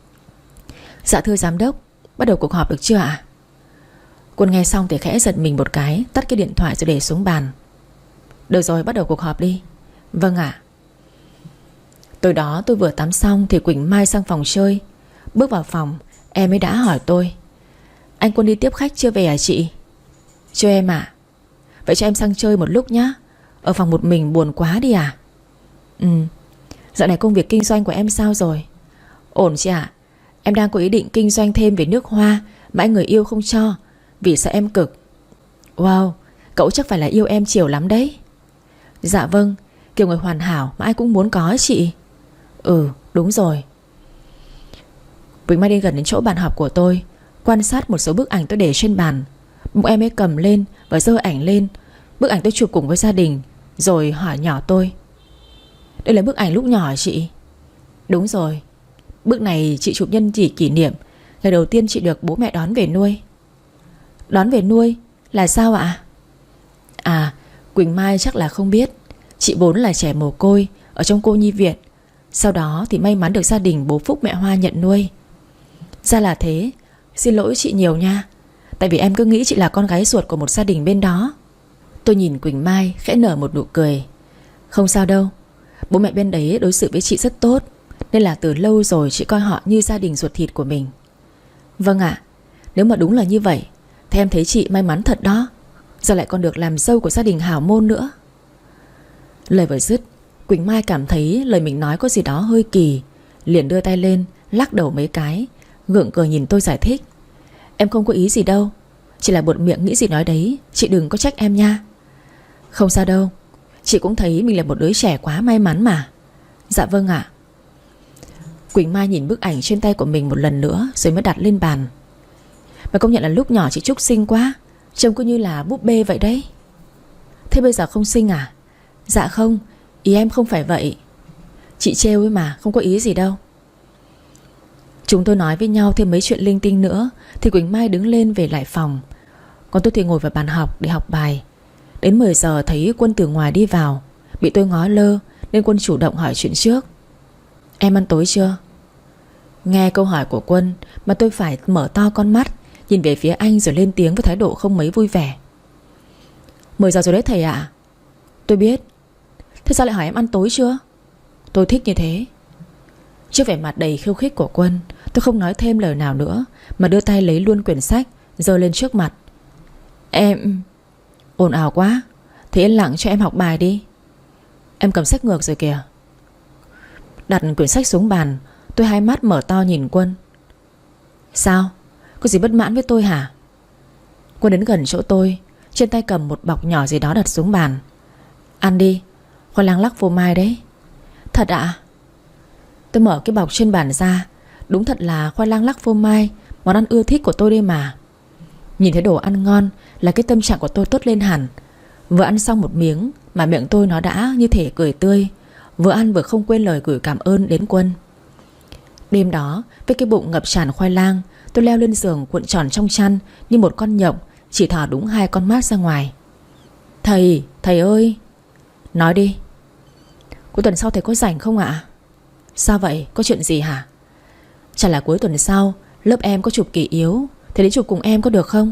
dạ thưa giám đốc, bắt đầu cuộc họp được chưa ạ? Quân nghe xong thì khẽ giật mình một cái, tắt cái điện thoại rồi để xuống bàn. Được rồi, bắt đầu cuộc họp đi. Vâng ạ. Tối đó tôi vừa tắm xong thì Quỳnh Mai sang phòng chơi. Bước vào phòng em ấy đã hỏi tôi: anh Quân đi tiếp khách chưa về à chị? Chưa em ạ. Vậy cho em sang chơi một lúc nhá. Ở phòng một mình buồn quá đi à? Ừ. Dạo này công việc kinh doanh của em sao rồi? Ổn chị ạ. Em đang có ý định kinh doanh thêm về nước hoa mà anh người yêu không cho, vì sợ em cực. Wow, cậu chắc phải là yêu em chiều lắm đấy. Dạ vâng, kiểu người hoàn hảo mà ai cũng muốn có ấy chị. Ừ, đúng rồi. Quỳnh Mai đi gần đến chỗ bàn họp của tôi, quan sát một số bức ảnh tôi để trên bàn. Bụng em ấy cầm lên và giơ ảnh lên, bức ảnh tôi chụp cùng với gia đình, rồi hỏi nhỏ tôi: đây là bức ảnh lúc nhỏ hả chị? Đúng rồi. Bức này chị chụp nhân dịp kỷ niệm ngày đầu tiên chị được bố mẹ đón về nuôi. Đón về nuôi là sao ạ? À, Quỳnh Mai chắc là không biết. Chị vốn là trẻ mồ côi ở trong cô nhi viện. Sau đó thì may mắn được gia đình bố Phúc mẹ Hoa nhận nuôi. Ra là thế. Xin lỗi chị nhiều nha. Tại vì em cứ nghĩ chị là con gái ruột của một gia đình bên đó. Tôi nhìn Quỳnh Mai khẽ nở một nụ cười. Không sao đâu, bố mẹ bên đấy đối xử với chị rất tốt, nên là từ lâu rồi chị coi họ như gia đình ruột thịt của mình. Vâng ạ. Nếu mà đúng là như vậy thì em thấy chị may mắn thật đó. Giờ lại còn được làm dâu của gia đình hào môn nữa. Lời vừa dứt, Quỳnh Mai cảm thấy lời mình nói có gì đó hơi kỳ, liền đưa tay lên lắc đầu mấy cái, gượng cười nhìn tôi giải thích. Em không có ý gì đâu, chỉ là buột miệng nghĩ gì nói đấy, chị đừng có trách em nha. Không sao đâu, chị cũng thấy mình là một đứa trẻ quá may mắn mà. Dạ vâng ạ. Quỳnh Mai nhìn bức ảnh trên tay của mình một lần nữa rồi mới đặt lên bàn. Mà công nhận là lúc nhỏ chị Trúc xinh quá, trông cứ như là búp bê vậy đấy. Thế bây giờ không xinh à? Dạ không, ý em không phải vậy. Chị trêu ấy mà, không có ý gì đâu. Chúng tôi nói với nhau thêm mấy chuyện linh tinh nữa thì Quỳnh Mai đứng lên về lại phòng. Còn tôi thì ngồi vào bàn học để học bài. Đến mười giờ thấy Quân từ ngoài đi vào, bị tôi ngó lơ nên Quân chủ động hỏi chuyện trước. Em ăn tối chưa? Nghe câu hỏi của Quân mà tôi phải mở to con mắt nhìn về phía anh rồi lên tiếng với thái độ không mấy vui vẻ. Mười giờ rồi đấy thầy ạ. Tôi biết. Thế sao lại hỏi em ăn tối chưa? Tôi thích như thế. Trước vẻ mặt đầy khiêu khích của Quân, tôi không nói thêm lời nào nữa mà đưa tay lấy luôn quyển sách giơ lên trước mặt. Em... Ồn ào quá, thế yên lặng cho em học bài đi. Em cầm sách ngược rồi kìa. Đặt quyển sách xuống bàn, tôi hai mắt mở to nhìn Quân. Sao? Có gì bất mãn với tôi hả? Quân đến gần chỗ tôi, trên tay cầm một bọc nhỏ gì đó đặt xuống bàn. Ăn đi, khoai lang lắc phô mai đấy. Thật ạ? Tôi mở cái bọc trên bàn ra. Đúng thật là khoai lang lắc phô mai, món ăn ưa thích của tôi đây mà. Nhìn thấy đồ ăn ngon là cái tâm trạng của tôi tốt lên hẳn. Vừa ăn xong một miếng mà miệng tôi nó đã như thể cười tươi. Vừa ăn vừa không quên lời gửi cảm ơn đến Quân. Đêm đó với cái bụng ngập tràn khoai lang, tôi leo lên giường cuộn tròn trong chăn như một con nhộng, chỉ thở đúng hai con mắt ra ngoài. Thầy, thầy ơi. Nói đi. Cuối tuần sau thầy có rảnh không ạ? Sao vậy, có chuyện gì hả? Chả là cuối tuần sau lớp em có chụp kỷ yếu, thầy đến chụp cùng em có được không?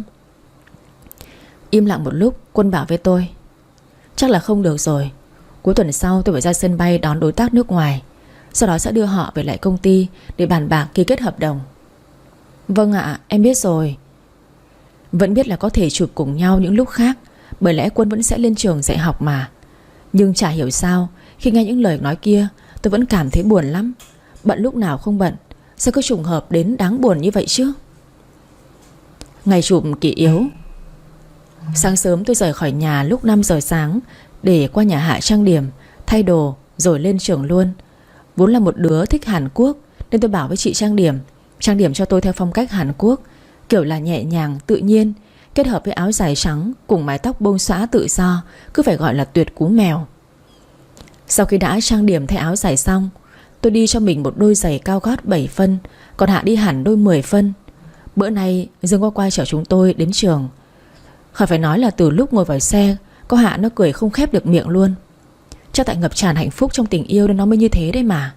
Im lặng một lúc, Quân bảo với tôi. Chắc là không được rồi. Cuối tuần sau tôi phải ra sân bay đón đối tác nước ngoài, sau đó sẽ đưa họ về lại công ty để bàn bạc ký kết hợp đồng. Vâng ạ, em biết rồi. Vẫn biết là có thể chụp cùng nhau những lúc khác, bởi lẽ Quân vẫn sẽ lên trường dạy học mà. Nhưng chả hiểu sao khi nghe những lời nói kia tôi vẫn cảm thấy buồn lắm. Bận lúc nào không bận, sao cứ trùng hợp đến đáng buồn như vậy chứ? Ngày chụp kỷ yếu. Sáng sớm tôi rời khỏi nhà lúc năm giờ sáng để qua nhà Hạ trang điểm, thay đồ rồi lên trường luôn. Vốn là một đứa thích Hàn Quốc nên tôi bảo với chị trang điểm Trang điểm cho tôi theo phong cách Hàn Quốc, kiểu là nhẹ nhàng, tự nhiên, kết hợp với áo dài trắng cùng mái tóc bông xõa tự do, cứ phải gọi là tuyệt cú mèo. Sau khi đã trang điểm thay áo dài xong, tôi đi cho mình một đôi giày cao gót bảy phân, còn Hạ đi hẳn đôi mười phân. Bữa nay Dương có qua chở chúng tôi đến trường. Khỏi phải nói là từ lúc ngồi vào xe, có Hạ nó cười không khép được miệng luôn. Chắc tại ngập tràn hạnh phúc trong tình yêu nên nó mới như thế đấy mà.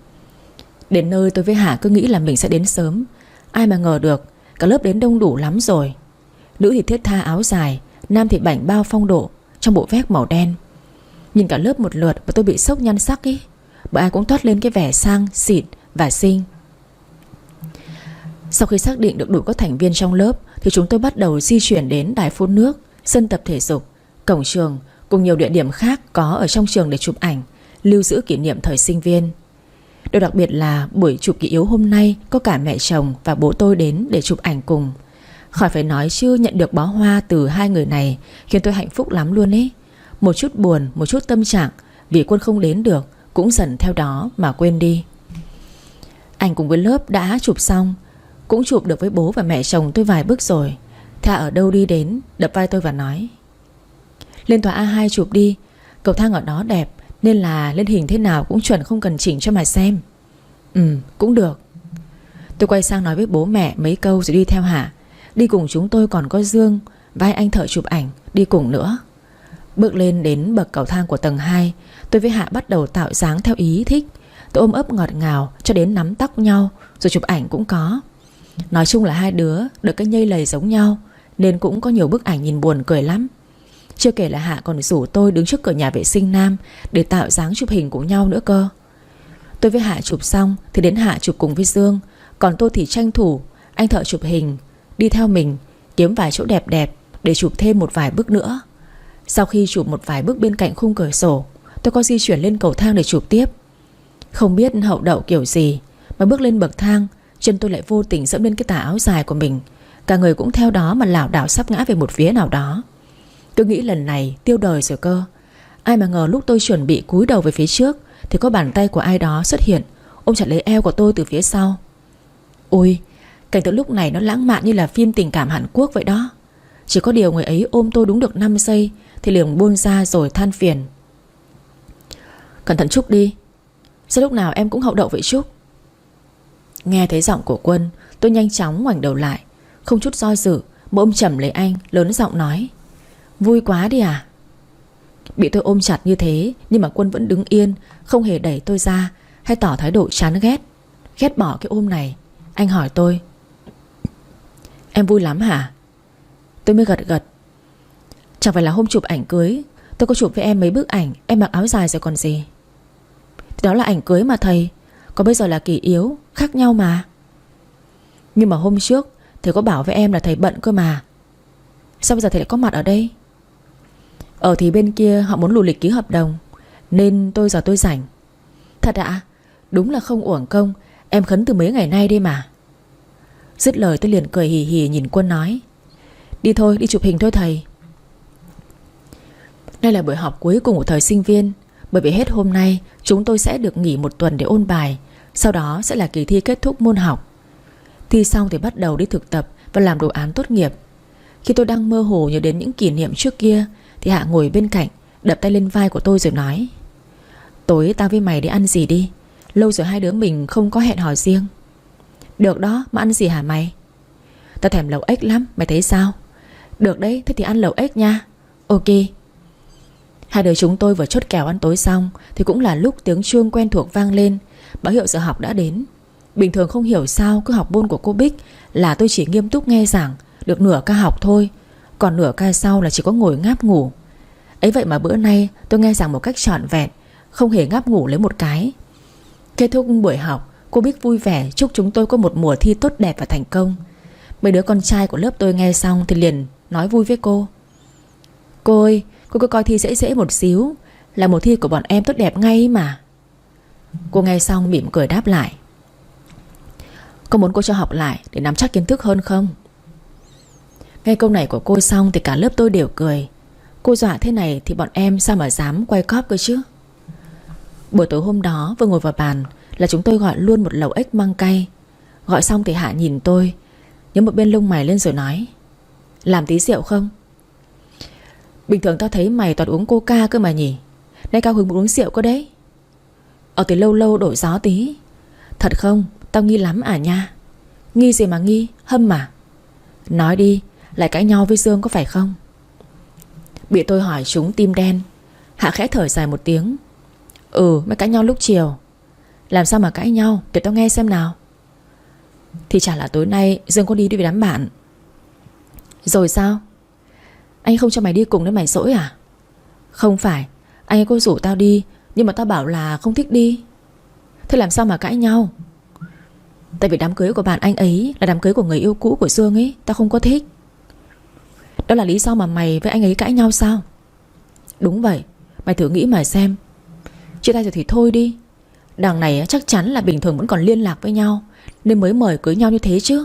Đến nơi tôi với Hạ cứ nghĩ là mình sẽ đến sớm. Ai mà ngờ được cả lớp đến đông đủ lắm rồi. Nữ thì thiết tha áo dài, nam thì bảnh bao phong độ trong bộ vest màu đen. Nhìn cả lớp một lượt và tôi bị sốc nhan sắc ý, bởi ai cũng toát lên cái vẻ sang, xịn và xinh. Sau khi xác định được đủ các thành viên trong lớp thì chúng tôi bắt đầu di chuyển đến đài phun nước, sân tập thể dục, cổng trường cùng nhiều địa điểm khác có ở trong trường để chụp ảnh, lưu giữ kỷ niệm thời sinh viên. Điều đặc biệt là buổi chụp kỷ yếu hôm nay có cả mẹ chồng và bố tôi đến để chụp ảnh cùng. Khỏi phải nói chứ nhận được bó hoa từ hai người này khiến tôi hạnh phúc lắm luôn ấy. Một chút buồn, một chút tâm trạng vì Quân không đến được cũng dần theo đó mà quên đi. Ảnh cùng với lớp đã chụp xong, cũng chụp được với bố và mẹ chồng tôi vài bức rồi. Thà ở đâu đi đến đập vai tôi và nói: lên tòa a hai chụp đi, cầu thang ở đó đẹp nên là lên hình thế nào cũng chuẩn, không cần chỉnh cho mà xem. Ừ, cũng được. Tôi quay sang nói với bố mẹ mấy câu rồi đi theo Hạ. Đi cùng chúng tôi còn có Dương, vai anh thợ chụp ảnh đi cùng nữa. Bước lên đến bậc cầu thang của tầng hai, tôi với Hạ bắt đầu tạo dáng theo ý thích. Tôi ôm ấp ngọt ngào cho đến nắm tóc nhau, rồi chụp ảnh cũng có. Nói chung là hai đứa được cái nhây lầy giống nhau nên cũng có nhiều bức ảnh nhìn buồn cười lắm. Chưa kể là Hạ còn rủ tôi đứng trước cửa nhà vệ sinh nam để tạo dáng chụp hình cùng nhau nữa cơ. Tôi với Hạ chụp xong thì đến Hạ chụp cùng với Dương, còn tôi thì tranh thủ anh thợ chụp hình đi theo mình kiếm vài chỗ đẹp đẹp để chụp thêm một vài bức nữa. Sau khi chụp một vài bức bên cạnh khung cửa sổ, tôi có di chuyển lên cầu thang để chụp tiếp. Không biết hậu đậu kiểu gì mà bước lên bậc thang, chân tôi lại vô tình dẫm lên cái tà áo dài của mình. Cả người cũng theo đó mà lảo đảo sắp ngã về một phía nào đó. Tôi nghĩ lần này tiêu đời rồi cơ. Ai mà ngờ lúc tôi chuẩn bị cúi đầu về phía trước thì có bàn tay của ai đó xuất hiện, ôm chặt lấy eo của tôi từ phía sau. Ôi, cảnh tượng lúc này nó lãng mạn như là phim tình cảm Hàn Quốc vậy đó. Chỉ có điều người ấy ôm tôi đúng được năm giây thì liền buông ra rồi than phiền: Cẩn thận Trúc đi. Sao lúc nào em cũng hậu đậu vậy Trúc? Nghe thấy giọng của Quân, tôi nhanh chóng ngoảnh đầu lại, không chút do dự mà ôm chầm lấy anh, lớn giọng nói: Vui quá đi à? Bị tôi ôm chặt như thế nhưng mà Quân vẫn đứng yên, không hề đẩy tôi ra hay tỏ thái độ chán ghét, ghét bỏ cái ôm này. Anh hỏi tôi: Em vui lắm hả? Tôi mới gật gật. Chẳng phải là hôm chụp ảnh cưới tôi có chụp với em mấy bức ảnh em mặc áo dài rồi còn gì. Thì đó là ảnh cưới mà thầy, còn bây giờ là kỷ yếu, khác nhau mà. Nhưng mà hôm trước thầy có bảo với em là thầy bận cơ mà. Sao bây giờ thầy lại có mặt ở đây? Ở thì bên kia họ muốn lùi lịch ký hợp đồng, nên tôi giờ tôi rảnh. Thật ạ? Đúng là không uổng công em khấn từ mấy ngày nay đây mà. Dứt lời tôi liền cười hì hì nhìn Quân nói: Đi thôi, đi chụp hình thôi thầy. Đây là buổi họp cuối cùng của thời sinh viên. Bởi vì hết hôm nay chúng tôi sẽ được nghỉ một tuần để ôn bài. Sau đó sẽ là kỳ thi kết thúc môn học. Thi xong thì bắt đầu đi thực tập và làm đồ án tốt nghiệp. Khi tôi đang mơ hồ nhớ đến những kỷ niệm trước kia thì Hạ ngồi bên cạnh, đập tay lên vai của tôi rồi nói: Tối tao với mày đi ăn gì đi. Lâu rồi hai đứa mình không có hẹn hò riêng. Được đó, mà ăn gì hả mày? Tao thèm lẩu ếch lắm, mày thấy sao? Được đấy, thế thì ăn lẩu ếch nha. Ok. Hai đứa chúng tôi vừa chốt kèo ăn tối xong thì cũng là lúc tiếng chuông quen thuộc vang lên, báo hiệu giờ học đã đến. Bình thường không hiểu sao cứ học môn của cô Bích là tôi chỉ nghiêm túc nghe giảng được nửa ca học thôi, còn nửa ca sau là chỉ có ngồi ngáp ngủ. Ấy vậy mà bữa nay tôi nghe giảng một cách trọn vẹn, không hề ngáp ngủ lấy một cái. Kết thúc buổi học, cô Bích vui vẻ chúc chúng tôi có một mùa thi tốt đẹp và thành công. Mấy đứa con trai của lớp tôi nghe xong thì liền nói vui với cô: Cô ơi, cô cứ coi thi dễ dễ một xíu là một thi của bọn em tốt đẹp ngay mà. Cô nghe xong mỉm cười đáp lại: Có muốn cô cho học lại để nắm chắc kiến thức hơn không? Nghe câu này của cô xong thì cả lớp tôi đều cười. Cô dọa thế này thì bọn em sao mà dám quay cóp cơ chứ. Buổi tối hôm đó vừa ngồi vào bàn là chúng tôi gọi luôn một lẩu ếch măng cay. Gọi xong thì Hạ nhìn tôi, nhớ một bên lông mày lên rồi nói: Làm tí rượu không? Bình thường tao thấy mày toàn uống coca cơ mà nhỉ. Nay cao hứng muốn uống rượu cơ đấy. Ở từ lâu lâu đổi gió tí. Thật không? Tao nghi lắm à nha. Nghi gì mà nghi, hâm mà. Nói đi, lại cãi nhau với Dương có phải không? Bị tôi hỏi trúng tim đen. Hạ khẽ thở dài một tiếng: Ừ, mới cãi nhau lúc chiều. Làm sao mà cãi nhau, để tao nghe xem nào. Thì chả là tối nay Dương có đi đi với đám bạn. Rồi sao? Anh không cho mày đi cùng nên mày dỗi à? Không phải, anh ấy có rủ tao đi, nhưng mà tao bảo là không thích đi. Thế làm sao mà cãi nhau? Tại vì đám cưới của bạn anh ấy là đám cưới của người yêu cũ của Dương ấy, tao không có thích. Đó là lý do mà mày với anh ấy cãi nhau sao? Đúng vậy, mày thử nghĩ mà xem. Chia tay rồi thì thôi đi. Đằng này chắc chắn là bình thường vẫn còn liên lạc với nhau, nên mới mời cưới nhau như thế chứ.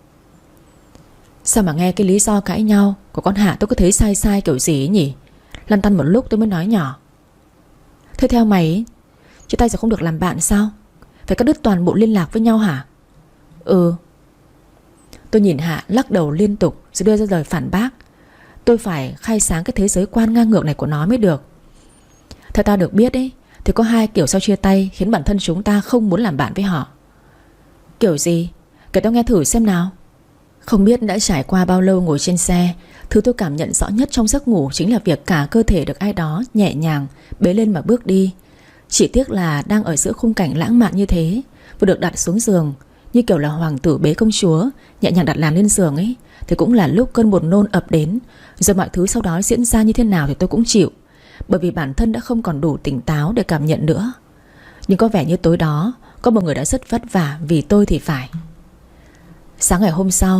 Sao mà nghe cái lý do cãi nhau của con Hạ tôi cứ thấy sai sai kiểu gì ấy nhỉ. Lăn tăn một lúc tôi mới nói nhỏ: Thế theo mày, chia tay rồi không được làm bạn sao? Phải cắt đứt toàn bộ liên lạc với nhau hả? Ừ. Tôi nhìn Hạ lắc đầu liên tục rồi đưa ra lời phản bác. Tôi phải khai sáng cái thế giới quan ngang ngược này của nó mới được. Theo ta được biết ấy, thì có hai kiểu sau chia tay khiến bản thân chúng ta không muốn làm bạn với họ. Kiểu gì? Kể tao nghe thử xem nào. Không biết đã trải qua bao lâu ngồi trên xe, thứ tôi cảm nhận rõ nhất trong giấc ngủ chính là việc cả cơ thể được ai đó nhẹ nhàng bế lên mà bước đi. Chỉ tiếc là đang ở giữa khung cảnh lãng mạn như thế, vừa được đặt xuống giường, như kiểu là hoàng tử bế công chúa nhẹ nhàng đặt làn lên giường ấy, thì cũng là lúc cơn buồn nôn ập đến. Rồi mọi thứ sau đó diễn ra như thế nào thì tôi cũng chịu, bởi vì bản thân đã không còn đủ tỉnh táo để cảm nhận nữa. Nhưng có vẻ như tối đó có một người đã rất vất vả vì tôi thì phải. Sáng ngày hôm sau,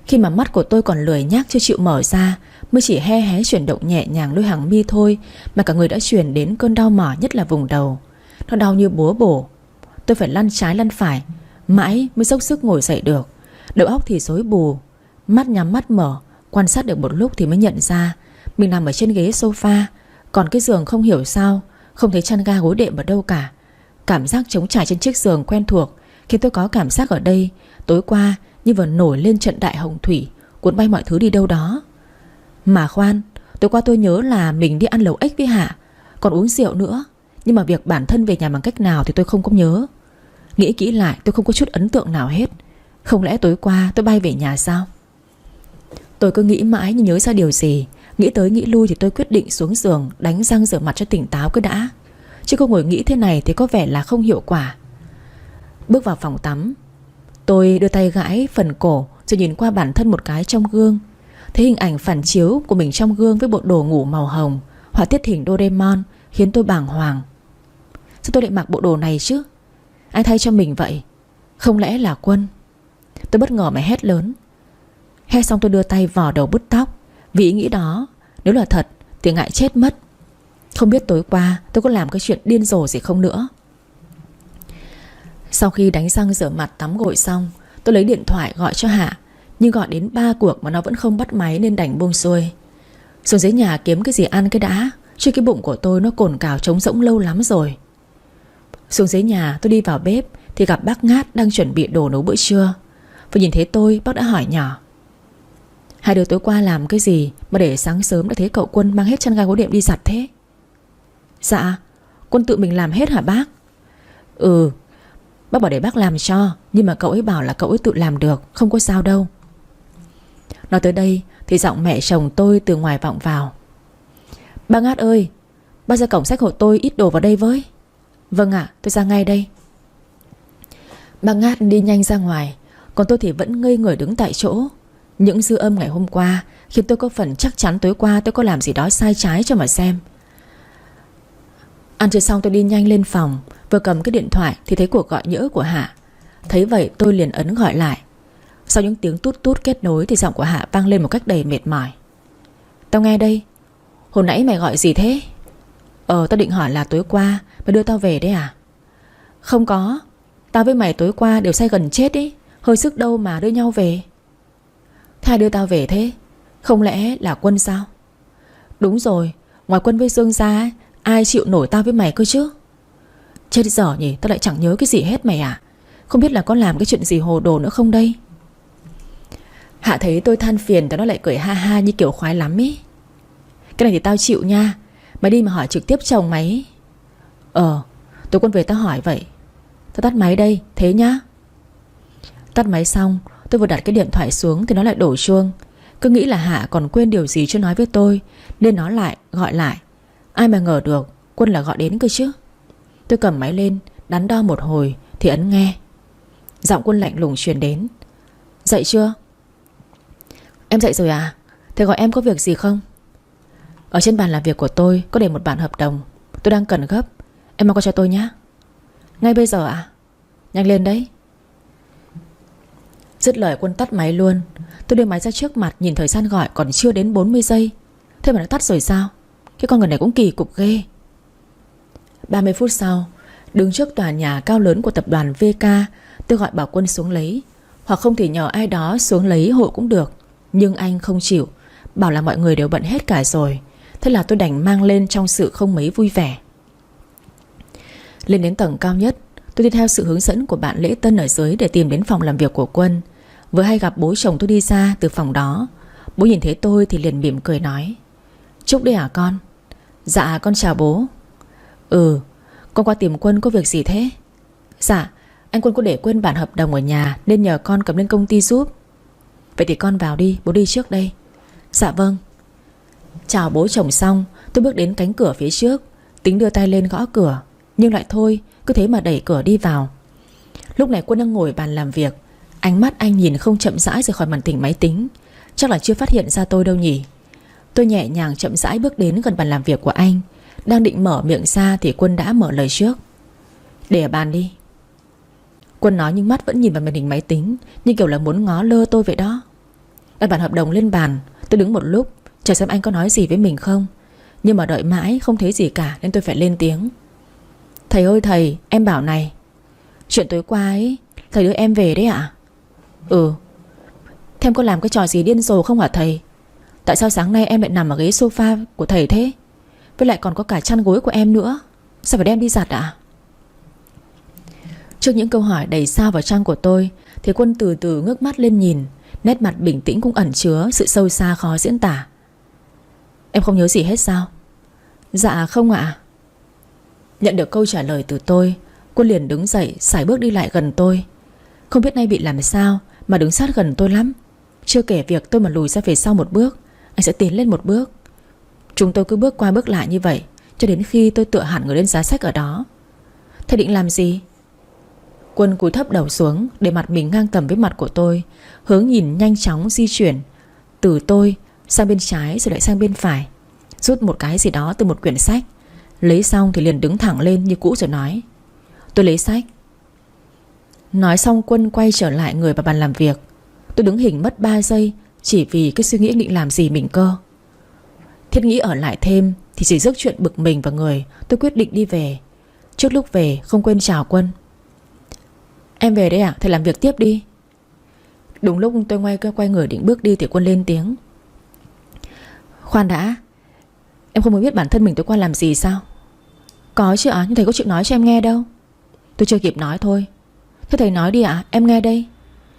Khi mà mắt của tôi còn lười nhác chưa chịu mở ra, mới chỉ he hé chuyển động nhẹ nhàng đôi hàng mi thôi, mà cả người đã chuyển đến cơn đau mỏi, nhất là vùng đầu. Nó đau như búa bổ. Tôi phải lăn trái lăn phải, mãi mới dốc sức ngồi dậy được. Đầu óc thì rối bù. Mắt nhắm mắt mở, quan sát được một lúc thì mới nhận ra mình nằm ở trên ghế sofa. Còn cái giường không hiểu sao không thấy chăn ga gối đệm ở đâu cả. Cảm giác trống trải trên chiếc giường quen thuộc khiến tôi có cảm giác ở đây tối qua như vừa nổi lên trận đại hồng thủy, cuốn bay mọi thứ đi đâu đó. Mà khoan, tối qua tôi nhớ là mình đi ăn lẩu ếch với Hạ, còn uống rượu nữa. Nhưng mà việc bản thân về nhà bằng cách nào thì tôi không có nhớ. Nghĩ kỹ lại tôi không có chút ấn tượng nào hết. Không lẽ tối qua tôi bay về nhà sao? Tôi cứ nghĩ mãi như nhớ ra điều gì. Nghĩ tới nghĩ lui thì tôi quyết định xuống giường đánh răng rửa mặt cho tỉnh táo cứ đã. Chứ không ngồi nghĩ thế này thì có vẻ là không hiệu quả. Bước vào phòng tắm, tôi đưa tay gãi phần cổ rồi nhìn qua bản thân một cái trong gương. Thấy hình ảnh phản chiếu của mình trong gương với bộ đồ ngủ màu hồng, họa tiết hình Doraemon khiến tôi bàng hoàng. Sao tôi lại mặc bộ đồ này chứ? Ai thay cho mình vậy? Không lẽ là Quân? Tôi bất ngờ mà hét lớn. Hét xong tôi đưa tay vò đầu bứt tóc. Vì ý nghĩ đó, nếu là thật thì ngại chết mất. Không biết tối qua tôi có làm cái chuyện điên rồ gì không nữa. Sau khi đánh răng rửa mặt tắm gội xong, tôi lấy điện thoại gọi cho Hạ. Nhưng gọi đến ba cuộc mà nó vẫn không bắt máy nên đành buông xuôi. Xuống dưới nhà kiếm cái gì ăn cái đã, chứ cái bụng của tôi nó cồn cào trống rỗng lâu lắm rồi. Xuống dưới nhà tôi đi vào bếp thì gặp bác Ngát đang chuẩn bị đồ nấu bữa trưa. Vừa nhìn thấy tôi, bác đã hỏi nhỏ: hai đứa tối qua làm cái gì mà để sáng sớm đã thấy cậu Quân mang hết chăn ga gối đệm đi giặt thế? Dạ, Quân tự mình làm hết hả bác? Ừ, bác bảo để bác làm cho, nhưng mà cậu ấy bảo là cậu ấy tự làm được, không có sao đâu. Nói tới đây thì giọng mẹ chồng tôi từ ngoài vọng vào: Bác Ngát ơi, bác ra cổng xách hộ tôi ít đồ vào đây với. Vâng ạ, tôi ra ngay đây. Bác Ngát đi nhanh ra ngoài, còn tôi thì vẫn ngây người đứng tại chỗ. Những dư âm ngày hôm qua khiến tôi có phần chắc chắn tối qua tôi có làm gì đó sai trái cho mà xem. Ăn chưa xong tôi đi nhanh lên phòng. Vừa cầm cái điện thoại thì thấy cuộc gọi nhỡ của Hạ. Thấy vậy tôi liền ấn gọi lại. Sau những tiếng tút tút kết nối thì giọng của Hạ vang lên một cách đầy mệt mỏi: Tao nghe đây. Hồi nãy mày gọi gì thế? Ờ tao định hỏi là tối qua mày đưa tao về đấy à? Không có, tao với mày tối qua đều say gần chết ý, hơi sức đâu mà đưa nhau về. Thế ai đưa tao về thế? Không lẽ là Quân sao? Đúng rồi, ngoài Quân với Dương ra ấy, ai chịu nổi tao với mày cơ chứ? Chết dở nhỉ, tao lại chẳng nhớ cái gì hết mày à. Không biết là có làm cái chuyện gì hồ đồ nữa không đây. Hạ thấy tôi than phiền thì nó lại cười ha ha như kiểu khoái lắm ý. Cái này thì tao chịu nha. Mày đi mà hỏi trực tiếp chồng mày. Ờ, tối Quân về tao hỏi vậy. Tao tắt máy đây, thế nhá. Tắt máy xong, tôi vừa đặt cái điện thoại xuống thì nó lại đổ chuông. Cứ nghĩ là Hạ còn quên điều gì chưa nói với tôi, nên nó lại gọi lại. Ai mà ngờ được Quân là gọi đến cơ chứ. Tôi cầm máy lên, đắn đo một hồi thì ấn nghe. Giọng Quân lạnh lùng truyền đến: Dậy chưa? Em dậy rồi à? Thế gọi em có việc gì không? Ở trên bàn làm việc của tôi có để một bản hợp đồng, tôi đang cần gấp. Em mang qua cho tôi nhé. Ngay bây giờ à? Nhanh lên đấy. Dứt lời Quân tắt máy luôn. Tôi đưa máy ra trước mặt nhìn thời gian gọi còn chưa đến bốn mươi giây. Thế mà đã tắt rồi sao? Cái con người này cũng kỳ cục ghê. Ba mươi phút sau, đứng trước tòa nhà cao lớn của tập đoàn vê ca, tôi gọi bảo Quân xuống lấy. Hoặc không thì nhờ ai đó xuống lấy hộ cũng được. Nhưng anh không chịu, bảo là mọi người đều bận hết cả rồi. Thế là tôi đành mang lên trong sự không mấy vui vẻ. Lên đến tầng cao nhất, tôi đi theo sự hướng dẫn của bạn lễ tân ở dưới để tìm đến phòng làm việc của Quân. Vừa hay gặp bố chồng tôi đi ra từ phòng đó. Bố nhìn thấy tôi thì liền mỉm cười nói: Trúc đây hả con? Dạ con chào bố. Ừ, con qua tìm Quân có việc gì thế? Dạ, anh Quân có để quên bản hợp đồng ở nhà nên nhờ con cầm lên công ty giúp. Vậy thì con vào đi, bố đi trước đây. Dạ vâng. Chào bố chồng xong, tôi bước đến cánh cửa phía trước, tính đưa tay lên gõ cửa, nhưng lại thôi, cứ thế mà đẩy cửa đi vào. Lúc này Quân đang ngồi bàn làm việc. Ánh mắt anh nhìn không chậm rãi rời khỏi màn hình máy tính. Chắc là chưa phát hiện ra tôi đâu nhỉ. Tôi nhẹ nhàng chậm rãi bước đến gần bàn làm việc của anh. Đang định mở miệng ra thì Quân đã mở lời trước: Để ở bàn đi. Quân nói nhưng mắt vẫn nhìn vào màn hình máy tính, như kiểu là muốn ngó lơ tôi vậy đó. Đặt bản hợp đồng lên bàn. Tôi đứng một lúc chờ xem anh có nói gì với mình không, nhưng mà đợi mãi không thấy gì cả nên tôi phải lên tiếng. Thầy ơi thầy, em bảo này, chuyện tối qua ấy, thầy đưa em về đấy ạ? À? Ừ. Thế em có làm cái trò gì điên rồ không hả thầy? Tại sao sáng nay em lại nằm ở ghế sofa của thầy thế? Với lại còn có cả chăn gối của em nữa. Sao phải đem đi giặt ạ? À? Trước những câu hỏi đầy sao vào trăng của tôi thì Quân từ từ ngước mắt lên nhìn. Nét mặt bình tĩnh cũng ẩn chứa sự sâu xa khó diễn tả. Em không nhớ gì hết sao? Dạ không ạ. À? Nhận được câu trả lời từ tôi, Quân liền đứng dậy sải bước đi lại gần tôi. Không biết nay bị làm sao mà đứng sát gần tôi lắm. Chưa kể việc tôi mà lùi ra về sau một bước, anh sẽ tiến lên một bước. Chúng tôi cứ bước qua bước lại như vậy cho đến khi tôi tựa hẳn người lên giá sách ở đó. Thầy định làm gì? Quân cúi thấp đầu xuống để mặt mình ngang tầm với mặt của tôi, hướng nhìn nhanh chóng di chuyển từ tôi sang bên trái rồi lại sang bên phải, rút một cái gì đó từ một quyển sách. Lấy xong thì liền đứng thẳng lên như cũ rồi nói: Tôi lấy sách. Nói xong Quân quay trở lại người vào bàn làm việc. Tôi đứng hình mất ba giây chỉ vì cái suy nghĩ định làm gì mình cơ. Thiết nghĩ ở lại thêm thì chỉ rước chuyện bực mình vào người. Tôi quyết định đi về. Trước lúc về không quên chào Quân: Em về đây à? Thầy làm việc tiếp đi. Đúng lúc tôi quay, quay người định bước đi thì Quân lên tiếng: Khoan đã, em không muốn biết bản thân mình tối qua làm gì sao? Có chứ ạ, à? Nhưng thầy có chịu nói cho em nghe đâu. Tôi chưa kịp nói thôi. Thế thầy nói đi ạ, à? Em nghe đây.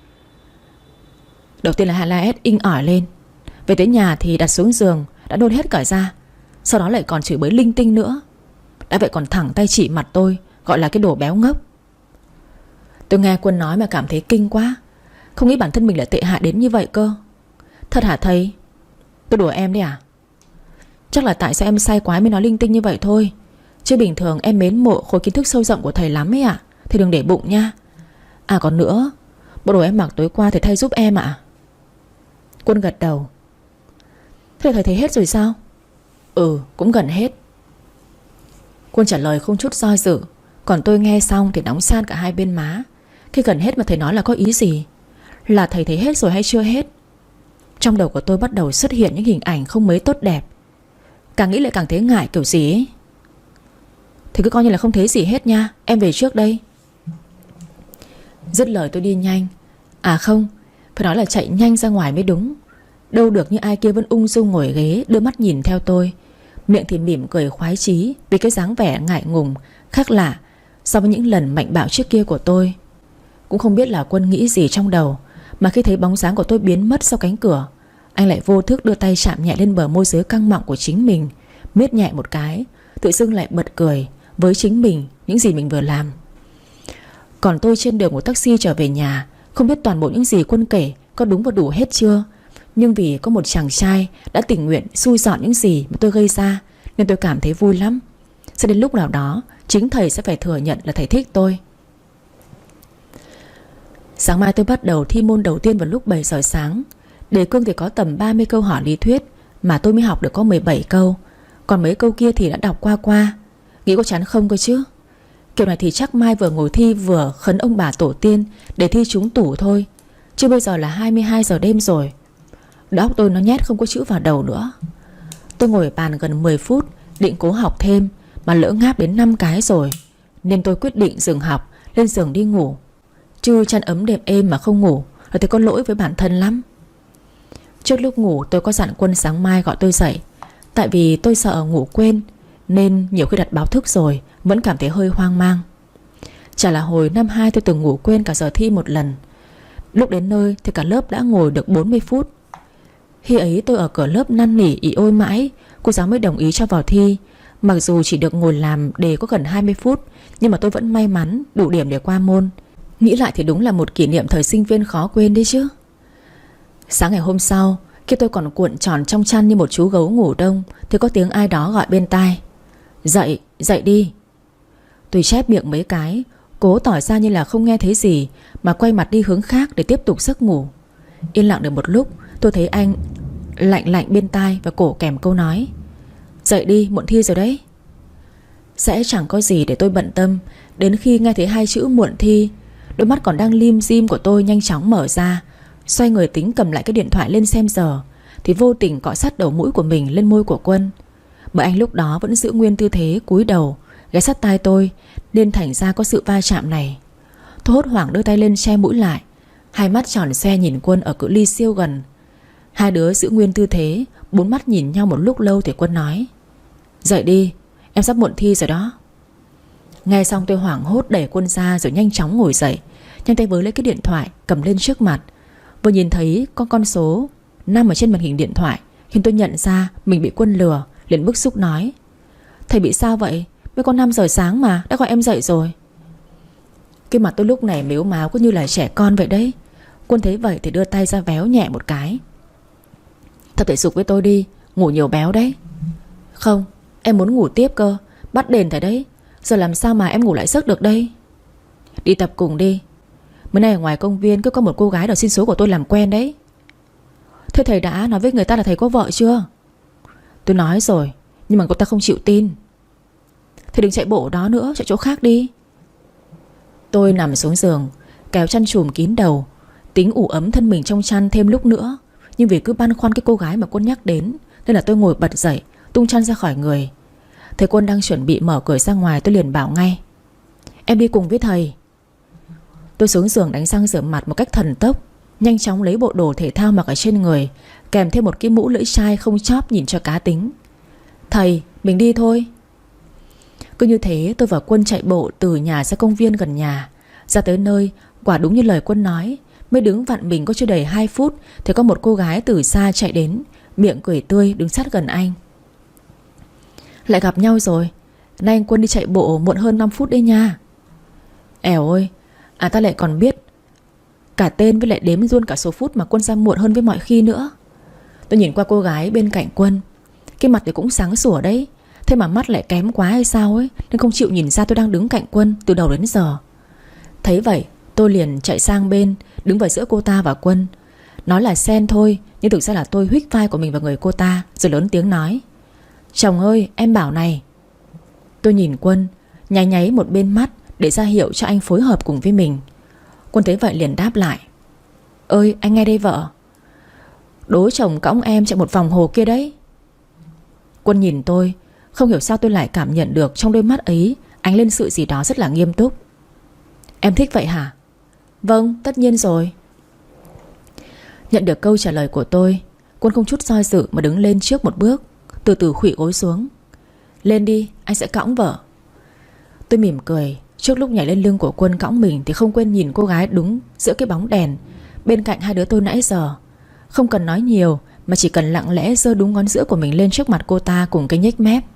Đầu tiên là Hà La ét inh ỏi lên. Về tới nhà thì đặt xuống giường đã nôn hết cả ra. Sau đó lại còn chửi bới linh tinh nữa. Đã vậy còn thẳng tay chỉ mặt tôi, gọi là cái đồ béo ngốc. Tôi nghe Quân nói mà cảm thấy kinh quá. Không nghĩ bản thân mình lại tệ hại đến như vậy cơ. Thật hả thầy? Tôi đùa em đấy à? Chắc là tại sao em sai quái mới nói linh tinh như vậy thôi. Chứ bình thường em mến mộ khối kiến thức sâu rộng của thầy lắm ấy ạ. Thầy đừng để bụng nha. À còn nữa, bộ đồ em mặc tối qua thầy thay giúp em ạ. Quân gật đầu. Thế thầy thấy hết rồi sao? Ừ, cũng gần hết. Quân trả lời không chút do dự. Còn tôi nghe xong thì nóng san cả hai bên má. Khi gần hết mà thầy nói là có ý gì? Là thầy thấy hết rồi hay chưa hết? Trong đầu của tôi bắt đầu xuất hiện những hình ảnh không mấy tốt đẹp. Càng nghĩ lại càng thấy ngại kiểu gì ấy. Thì cứ coi như là không thấy gì hết nha. Em về trước đây. Dứt lời tôi đi nhanh. À không, phải nói là chạy nhanh ra ngoài mới đúng. Đâu được như ai kia vẫn ung dung ngồi ghế, đưa mắt nhìn theo tôi, miệng thì mỉm cười khoái chí vì cái dáng vẻ ngại ngùng khác lạ so với những lần mạnh bạo trước kia của tôi. Cũng không biết là Quân nghĩ gì trong đầu, mà khi thấy bóng dáng của tôi biến mất sau cánh cửa, anh lại vô thức đưa tay chạm nhẹ lên bờ môi dưới căng mọng của chính mình, miết nhẹ một cái, tự dưng lại bật cười với chính mình những gì mình vừa làm. Còn tôi trên đường một taxi trở về nhà, không biết toàn bộ những gì Quân kể có đúng và đủ hết chưa, nhưng vì có một chàng trai đã tình nguyện xui dọn những gì mà tôi gây ra nên tôi cảm thấy vui lắm. Sẽ đến lúc nào đó chính thầy sẽ phải thừa nhận là thầy thích tôi. Sáng mai tôi bắt đầu thi môn đầu tiên vào lúc bảy giờ sáng. Đề cương thì có tầm ba mươi câu hỏi lý thuyết, mà tôi mới học được có mười bảy câu. Còn mấy câu kia thì đã đọc qua qua. Nghĩ có chán không cơ chứ? Kiểu này thì chắc mai vừa ngồi thi vừa khấn ông bà tổ tiên để thi trúng tủ thôi. Chứ bây giờ là hai mươi hai giờ đêm rồi. Đầu óc tôi nó nhét không có chữ vào đầu nữa. Tôi ngồi ở bàn gần mười phút định cố học thêm, mà lỡ ngáp đến năm cái rồi, nên tôi quyết định dừng học, lên giường đi ngủ. Chứ chăn ấm đệm êm mà không ngủ là tôi có lỗi với bản thân lắm. Trước lúc ngủ tôi có dặn Quân sáng mai gọi tôi dậy. Tại vì tôi sợ ngủ quên, nên nhiều khi đặt báo thức rồi vẫn cảm thấy hơi hoang mang. Chả là hồi năm hai tôi từng ngủ quên cả giờ thi một lần. Lúc đến nơi thì cả lớp đã ngồi được bốn mươi phút. Khi ấy tôi ở cửa lớp năn nỉ ỉ ôi mãi, cô giáo mới đồng ý cho vào thi. Mặc dù chỉ được ngồi làm đề có gần hai mươi phút, nhưng mà tôi vẫn may mắn đủ điểm để qua môn. Nghĩ lại thì đúng là một kỷ niệm thời sinh viên khó quên đấy chứ. Sáng ngày hôm sau, khi tôi còn cuộn tròn trong chăn như một chú gấu ngủ đông, thì có tiếng ai đó gọi bên tai: Dậy, dậy đi. Tôi chép miệng mấy cái, cố tỏ ra như là không nghe thấy gì, mà quay mặt đi hướng khác để tiếp tục giấc ngủ. Yên lặng được một lúc, tôi thấy anh lạnh lạnh bên tai và cổ kèm câu nói: Dậy đi, muộn thi rồi đấy. Sẽ chẳng có gì để tôi bận tâm. Đến khi nghe thấy hai chữ muộn thi, đôi mắt còn đang lim dim của tôi nhanh chóng mở ra, Xoay người tính cầm lại cái điện thoại lên xem giờ thì vô tình cọ sát đầu mũi của mình lên môi của Quân. Bởi anh lúc đó vẫn giữ nguyên tư thế cúi đầu ghé sát tai tôi, nên thành ra có sự va chạm này. Tôi hốt hoảng đưa tay lên che mũi lại, hai mắt tròn xoe nhìn Quân ở cự ly siêu gần. Hai đứa giữ nguyên tư thế, bốn mắt nhìn nhau một lúc lâu thì Quân nói: "Dậy đi, em sắp muộn thi rồi đó." Nghe xong tôi hoảng hốt đẩy Quân ra rồi nhanh chóng ngồi dậy, nhanh tay với lấy cái điện thoại cầm lên trước mặt. Vừa nhìn thấy có con số năm ở trên màn hình điện thoại khiến tôi nhận ra mình bị Quân lừa, liền bức xúc nói: "Thầy bị sao vậy? Mới có năm giờ sáng mà đã gọi em dậy rồi." Cái mặt tôi lúc này mếu máo cứ như là trẻ con vậy đấy. Quân thấy vậy thì đưa tay ra véo nhẹ một cái: "Tập thể dục với tôi đi, ngủ nhiều béo đấy." "Không, em muốn ngủ tiếp cơ, bắt đền thầy đấy. Giờ làm sao mà em ngủ lại giấc được đây?" "Đi tập cùng đi. Mới nay ở ngoài công viên cứ có một cô gái đòi xin số của tôi làm quen đấy." "Thế thầy đã nói với người ta là thầy có vợ chưa?" "Tôi nói rồi, nhưng mà cô ta không chịu tin." "Thầy đừng chạy bộ ở đó nữa, chạy chỗ khác đi." Tôi nằm xuống giường, kéo chăn trùm kín đầu, tính ủ ấm thân mình trong chăn thêm lúc nữa. Nhưng vì cứ băn khoăn cái cô gái mà Quân nhắc đến, nên là tôi ngồi bật dậy, tung chăn ra khỏi người. Thấy Quân đang chuẩn bị mở cửa ra ngoài, tôi liền bảo ngay: "Em đi cùng với thầy." Tôi xuống giường đánh răng rửa mặt một cách thần tốc, nhanh chóng lấy bộ đồ thể thao mặc ở trên người, kèm thêm một cái mũ lưỡi chai không chóp nhìn cho cá tính. "Thầy, mình đi thôi." Cứ như thế tôi và Quân chạy bộ từ nhà ra công viên gần nhà. Ra tới nơi, quả đúng như lời Quân nói, mới đứng vặn mình có chưa đầy hai phút thì có một cô gái từ xa chạy đến, miệng cười tươi đứng sát gần anh. "Lại gặp nhau rồi. Nay anh Quân đi chạy bộ muộn hơn năm phút đấy nha." "Ẻo ơi, à ta lại còn biết cả tên với lại đếm luôn cả số phút mà Quân ra muộn hơn với mọi khi nữa." Tôi nhìn qua cô gái bên cạnh Quân, cái mặt thì cũng sáng sủa đấy, thế mà mắt lại kém quá hay sao ấy, nên không chịu nhìn ra tôi đang đứng cạnh Quân từ đầu đến giờ. Thấy vậy tôi liền chạy sang bên, đứng vào giữa cô ta và Quân. Nói là xen thôi, nhưng thực ra là tôi huých vai của mình vào người cô ta, rồi lớn tiếng nói: "Chồng ơi, em bảo này." Tôi nhìn Quân, nháy nháy một bên mắt để ra hiệu cho anh phối hợp cùng với mình. Quân thấy vậy liền đáp lại: "Ơi, anh nghe đây vợ. Đố chồng cõng em chạy một vòng hồ kia đấy." Quân nhìn tôi, không hiểu sao tôi lại cảm nhận được trong đôi mắt ấy ánh lên sự gì đó rất là nghiêm túc. "Em thích vậy hả?" "Vâng, tất nhiên rồi." Nhận được câu trả lời của tôi, Quân không chút do dự mà đứng lên trước một bước, từ từ khuỵu gối xuống. "Lên đi, anh sẽ cõng vợ." Tôi mỉm cười. Trước lúc nhảy lên lưng của Quân cõng mình thì không quên nhìn cô gái đúng giữa cái bóng đèn bên cạnh hai đứa tôi nãy giờ. Không cần nói nhiều, mà chỉ cần lặng lẽ giơ đúng ngón giữa của mình lên trước mặt cô ta cùng cái nhếch mép.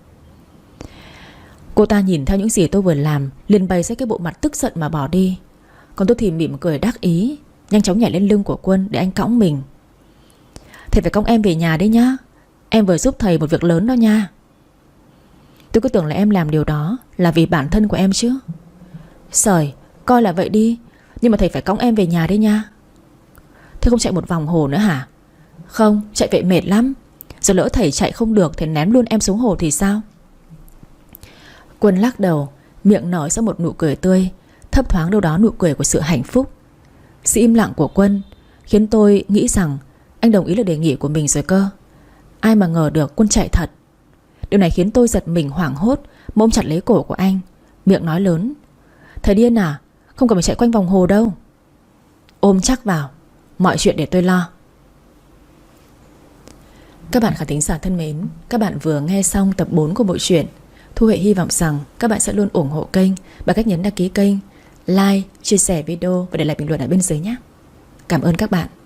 Cô ta nhìn theo những gì tôi vừa làm, liền bày ra cái bộ mặt tức giận mà bỏ đi. Còn tôi thì mỉm cười đắc ý, nhanh chóng nhảy lên lưng của Quân để anh cõng mình. "Thầy phải cõng em về nhà đấy nhá. Em vừa giúp thầy một việc lớn đó nha." Tôi cứ tưởng là em làm điều đó là vì bản thân của em chứ. "Sời, coi là vậy đi, nhưng mà thầy phải cõng em về nhà đấy nha." "Thế không chạy một vòng hồ nữa hả?" "Không, chạy vậy mệt lắm. Giờ lỡ thầy chạy không được thì ném luôn em xuống hồ thì sao?" Quân lắc đầu, miệng nở ra một nụ cười tươi, thấp thoáng đâu đó nụ cười của sự hạnh phúc. Sự im lặng của Quân khiến tôi nghĩ rằng anh đồng ý là đề nghị của mình rồi cơ. Ai mà ngờ được Quân chạy thật. Điều này khiến tôi giật mình hoảng hốt, ôm chặt lấy cổ của anh, miệng nói lớn: "Thầy điên à? Không cần phải chạy quanh vòng hồ đâu." "Ôm chắc vào, mọi chuyện để tôi lo." Các bạn khán thính giả thân mến, các bạn vừa nghe xong tập bốn của bộ truyện. Thu Huệ hy vọng rằng các bạn sẽ luôn ủng hộ kênh bằng cách nhấn đăng ký kênh, like, chia sẻ video và để lại bình luận ở bên dưới nhé. Cảm ơn các bạn.